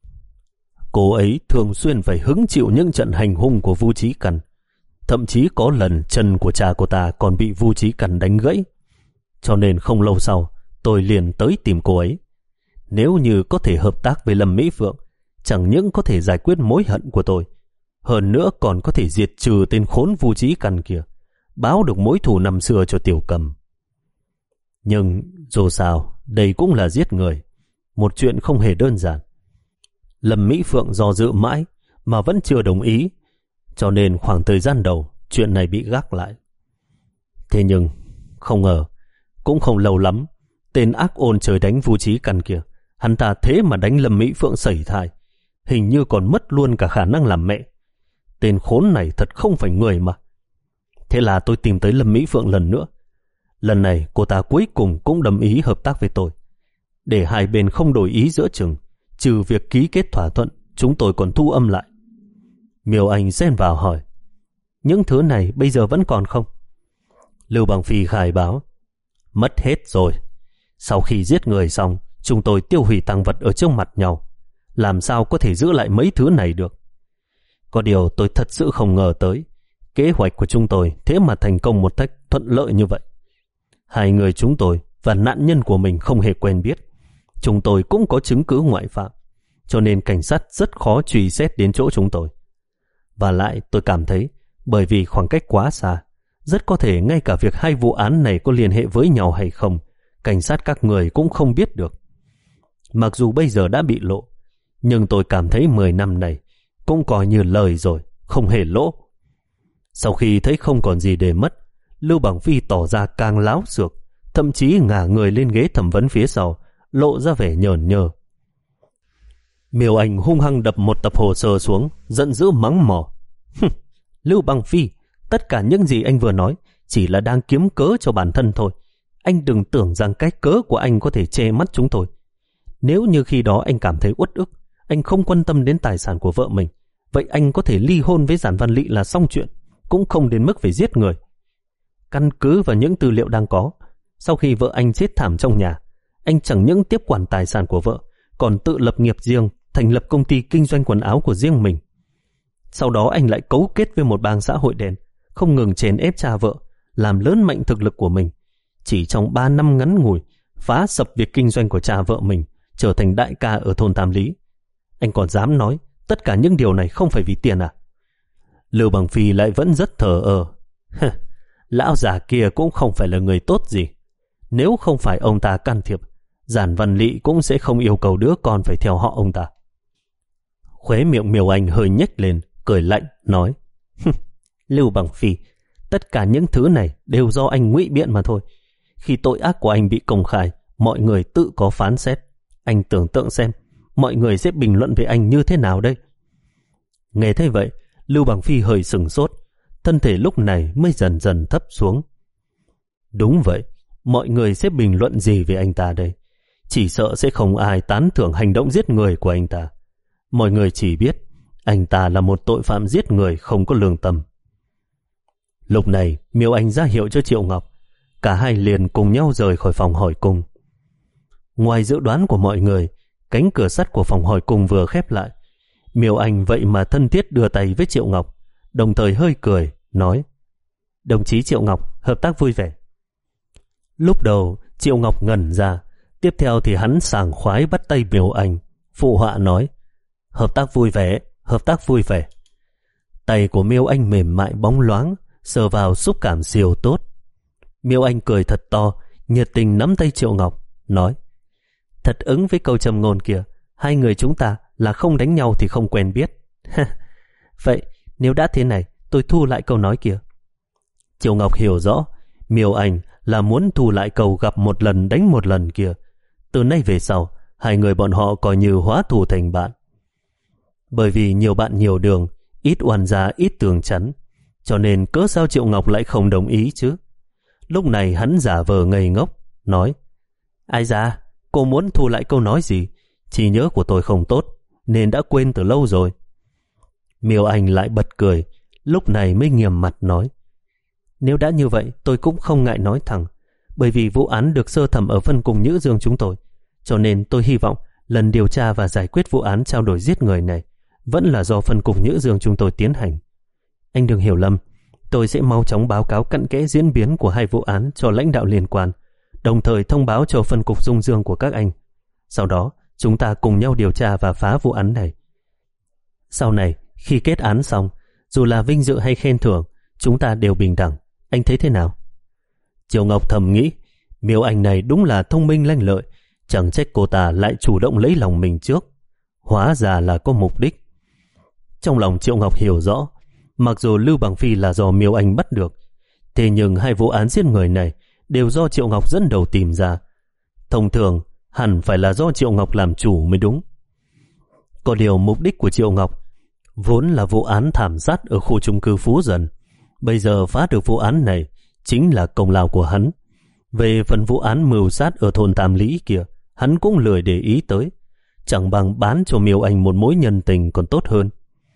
S1: Cô ấy thường xuyên phải hứng chịu những trận hành hung của Vu Chí Căn. Thậm chí có lần chân của cha cô ta còn bị Vu Chí Căn đánh gãy. Cho nên không lâu sau, tôi liền tới tìm cô ấy. Nếu như có thể hợp tác với Lâm Mỹ Phượng, chẳng những có thể giải quyết mối hận của tôi, hơn nữa còn có thể diệt trừ tên khốn Vu Chí Căn kia, báo được mối thù năm xưa cho Tiểu Cầm. Nhưng dù sao, đây cũng là giết người, một chuyện không hề đơn giản. Lâm Mỹ Phượng do dự mãi mà vẫn chưa đồng ý, cho nên khoảng thời gian đầu chuyện này bị gác lại. Thế nhưng không ngờ, cũng không lâu lắm, tên ác ôn trời đánh Vu Chí Căn kia, hắn ta thế mà đánh Lâm Mỹ Phượng sẩy thai, hình như còn mất luôn cả khả năng làm mẹ. Tên khốn này thật không phải người mà. Thế là tôi tìm tới Lâm Mỹ Phượng lần nữa. Lần này cô ta cuối cùng cũng đồng ý hợp tác với tôi. Để hai bên không đổi ý giữa chừng, trừ việc ký kết thỏa thuận, chúng tôi còn thu âm lại. Miêu Anh xen vào hỏi: những thứ này bây giờ vẫn còn không? Lưu Bằng Phi khai báo: mất hết rồi. Sau khi giết người xong, chúng tôi tiêu hủy tang vật ở trước mặt nhau, làm sao có thể giữ lại mấy thứ này được. Có điều tôi thật sự không ngờ tới, kế hoạch của chúng tôi thế mà thành công một cách thuận lợi như vậy. Hai người chúng tôi và nạn nhân của mình không hề quen biết. Chúng tôi cũng có chứng cứ ngoại phạm, cho nên cảnh sát rất khó truy xét đến chỗ chúng tôi. Và lại tôi cảm thấy, bởi vì khoảng cách quá xa, rất có thể ngay cả việc hai vụ án này có liên hệ với nhau hay không, cảnh sát các người cũng không biết được. Mặc dù bây giờ đã bị lộ, nhưng tôi cảm thấy mười năm này cũng coi như lời rồi, không hề lỗ. Sau khi thấy không còn gì để mất, Lưu Bằng Phi tỏ ra càng láo xược, thậm chí ngả người lên ghế thẩm vấn phía sau, lộ ra vẻ nhởn nhơ. Miêu Anh hung hăng đập một tập hồ sơ xuống, giận dữ mắng mỏ. Lưu Bằng Phi, tất cả những gì anh vừa nói chỉ là đang kiếm cớ cho bản thân thôi. Anh đừng tưởng rằng cái cớ của anh có thể che mắt chúng tôi. Nếu như khi đó anh cảm thấy uất ức, anh không quan tâm đến tài sản của vợ mình, vậy anh có thể ly hôn với Giản Văn Lị là xong chuyện, cũng không đến mức phải giết người. Căn cứ vào những tư liệu đang có, sau khi vợ anh chết thảm trong nhà, anh chẳng những tiếp quản tài sản của vợ, còn tự lập nghiệp riêng, thành lập công ty kinh doanh quần áo của riêng mình. Sau đó anh lại cấu kết với một bang xã hội đen, không ngừng chèn ép cha vợ, làm lớn mạnh thực lực của mình. Chỉ trong ba năm ngắn ngủi, phá sập việc kinh doanh của cha vợ mình, trở thành đại ca ở thôn Tam Lý. Anh còn dám nói tất cả những điều này không phải vì tiền à? Lưu Bằng Phi lại vẫn rất thờ ơ. Lão già kia cũng không phải là người tốt gì. Nếu không phải ông ta can thiệp, Giản Văn Lị cũng sẽ không yêu cầu đứa con phải theo họ ông ta. Khóe miệng Miêu Anh hơi nhếch lên, cười lạnh, nói: Lưu Bằng Phi, tất cả những thứ này đều do anh ngụy biện mà thôi. Khi tội ác của anh bị công khai, mọi người tự có phán xét. Anh tưởng tượng xem, mọi người sẽ bình luận về anh như thế nào đây? Nghe thấy vậy, Lưu Bằng Phi hơi sừng sốt, thân thể lúc này mới dần dần thấp xuống. Đúng vậy, mọi người sẽ bình luận gì về anh ta đây? Chỉ sợ sẽ không ai tán thưởng hành động giết người của anh ta. Mọi người chỉ biết anh ta là một tội phạm giết người không có lương tâm. Lúc này, Miêu Anh ra hiệu cho Triệu Ngọc. Cả hai liền cùng nhau rời khỏi phòng hỏi cung. Ngoài dự đoán của mọi người, cánh cửa sắt của phòng hỏi cung vừa khép lại. Miêu Anh vậy mà thân thiết đưa tay với Triệu Ngọc, đồng thời hơi cười, nói: Đồng chí Triệu Ngọc, hợp tác vui vẻ. Lúc đầu, Triệu Ngọc ngẩn ra, tiếp theo thì hắn sảng khoái bắt tay Miêu Anh, phụ họa nói: Hợp tác vui vẻ, hợp tác vui vẻ. Tay của Miêu Anh mềm mại bóng loáng, sờ vào xúc cảm siêu tốt. Miêu Anh cười thật to, nhiệt tình nắm tay Triệu Ngọc, nói: Thật ứng với câu châm ngôn kia, hai người chúng ta là không đánh nhau thì không quen biết. Vậy nếu đã thế này, tôi thu lại câu nói kia. Triệu Ngọc hiểu rõ, Miêu Anh là muốn thu lại câu gặp một lần đánh một lần kia. Từ nay về sau, hai người bọn họ coi như hóa thù thành bạn. Bởi vì nhiều bạn nhiều đường, ít oan gia ít tường chắn, cho nên cớ sao Triệu Ngọc lại không đồng ý chứ? Lúc này hắn giả vờ ngây ngốc, nói: Ai da, cô muốn thu lại câu nói gì? Trí nhớ của tôi không tốt, nên đã quên từ lâu rồi. Miêu Anh lại bật cười, lúc này mới nghiêm mặt nói: Nếu đã như vậy, tôi cũng không ngại nói thẳng. Bởi vì vụ án được sơ thẩm ở phân cục Nhữ Dương chúng tôi, cho nên tôi hy vọng lần điều tra và giải quyết vụ án trao đổi giết người này vẫn là do phân cục Nhữ Dương chúng tôi tiến hành. Anh đừng hiểu lầm, tôi sẽ mau chóng báo cáo cặn kẽ diễn biến của hai vụ án cho lãnh đạo liên quan, đồng thời thông báo cho phân cục Dung Dương của các anh. Sau đó, chúng ta cùng nhau điều tra và phá vụ án này. Sau này, khi kết án xong, dù là vinh dự hay khen thưởng, chúng ta đều bình đẳng. Anh thấy thế nào? Triệu Ngọc thầm nghĩ, Miêu Anh này đúng là thông minh lanh lợi, chẳng trách cô ta lại chủ động lấy lòng mình trước. Hóa ra là có mục đích. Trong lòng Triệu Ngọc hiểu rõ, mặc dù Lưu Bằng Phi là do Miêu Anh bắt được, thế nhưng hai vụ án giết người này đều do Triệu Ngọc dẫn đầu tìm ra. Thông thường, hẳn phải là do Triệu Ngọc làm chủ mới đúng. Có điều mục đích của Triệu Ngọc vốn là vụ án thảm sát ở khu chung cư Phú Dần. Bây giờ phá được vụ án này chính là công lao của hắn. Về phần vụ án mưu sát ở thôn Tam Lý kia, hắn cũng lười để ý tới, chẳng bằng bán cho Miêu Anh một mối nhân tình còn tốt hơn.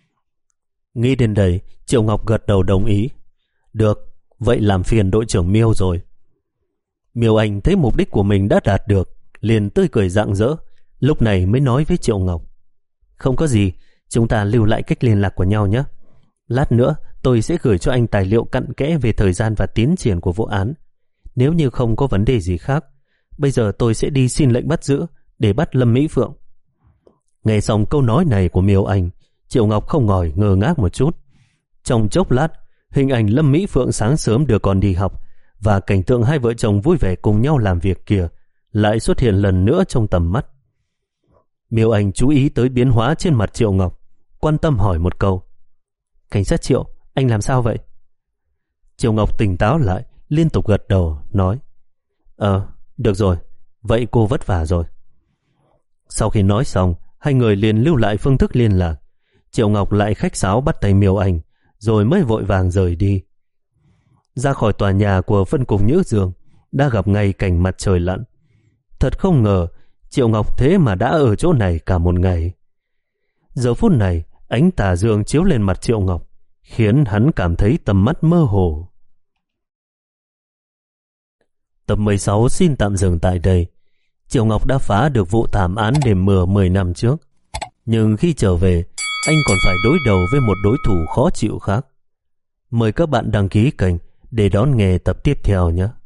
S1: Nghĩ đến đây, Triệu Ngọc gật đầu đồng ý. Được, vậy làm phiền đội trưởng Miêu rồi. Miêu Anh thấy mục đích của mình đã đạt được, liền tươi cười rạng rỡ, lúc này mới nói với Triệu Ngọc: Không có gì, chúng ta lưu lại cách liên lạc của nhau nhé. Lát nữa tôi sẽ gửi cho anh tài liệu cặn kẽ về thời gian và tiến triển của vụ án. Nếu như không có vấn đề gì khác, Bây giờ tôi sẽ đi xin lệnh bắt giữ để bắt Lâm Mỹ Phượng. Nghe xong câu nói này của Miêu Anh, Triệu Ngọc không ngỏi ngơ ngác một chút. Trong chốc lát, hình ảnh Lâm Mỹ Phượng sáng sớm đưa con đi học và cảnh tượng hai vợ chồng vui vẻ cùng nhau làm việc kia lại xuất hiện lần nữa trong tầm mắt. Miêu Anh chú ý tới biến hóa trên mặt Triệu Ngọc, quan tâm hỏi một câu: Cảnh sát Triệu, anh làm sao vậy? Triệu Ngọc tỉnh táo lại, liên tục gật đầu, nói: Ờ, được rồi, vậy cô vất vả rồi. Sau khi nói xong, hai người liền lưu lại phương thức liên lạc. Triệu Ngọc lại khách sáo bắt tay Miêu Anh, rồi mới vội vàng rời đi. Ra khỏi tòa nhà của phân cục Nhữ Dương, đã gặp ngay cảnh mặt trời lặn. Thật không ngờ, Triệu Ngọc thế mà đã ở chỗ này cả một ngày. Giờ phút này, ánh tà dương chiếu lên mặt Triệu Ngọc, khiến hắn cảm thấy tầm mắt mơ hồ. Tập mười sáu xin tạm dừng tại đây. Triệu Ngọc đã phá được vụ thảm án đêm mưa mười năm trước, nhưng khi trở về, anh còn phải đối đầu với một đối thủ khó chịu khác. Mời các bạn đăng ký kênh để đón nghe tập tiếp theo nhé.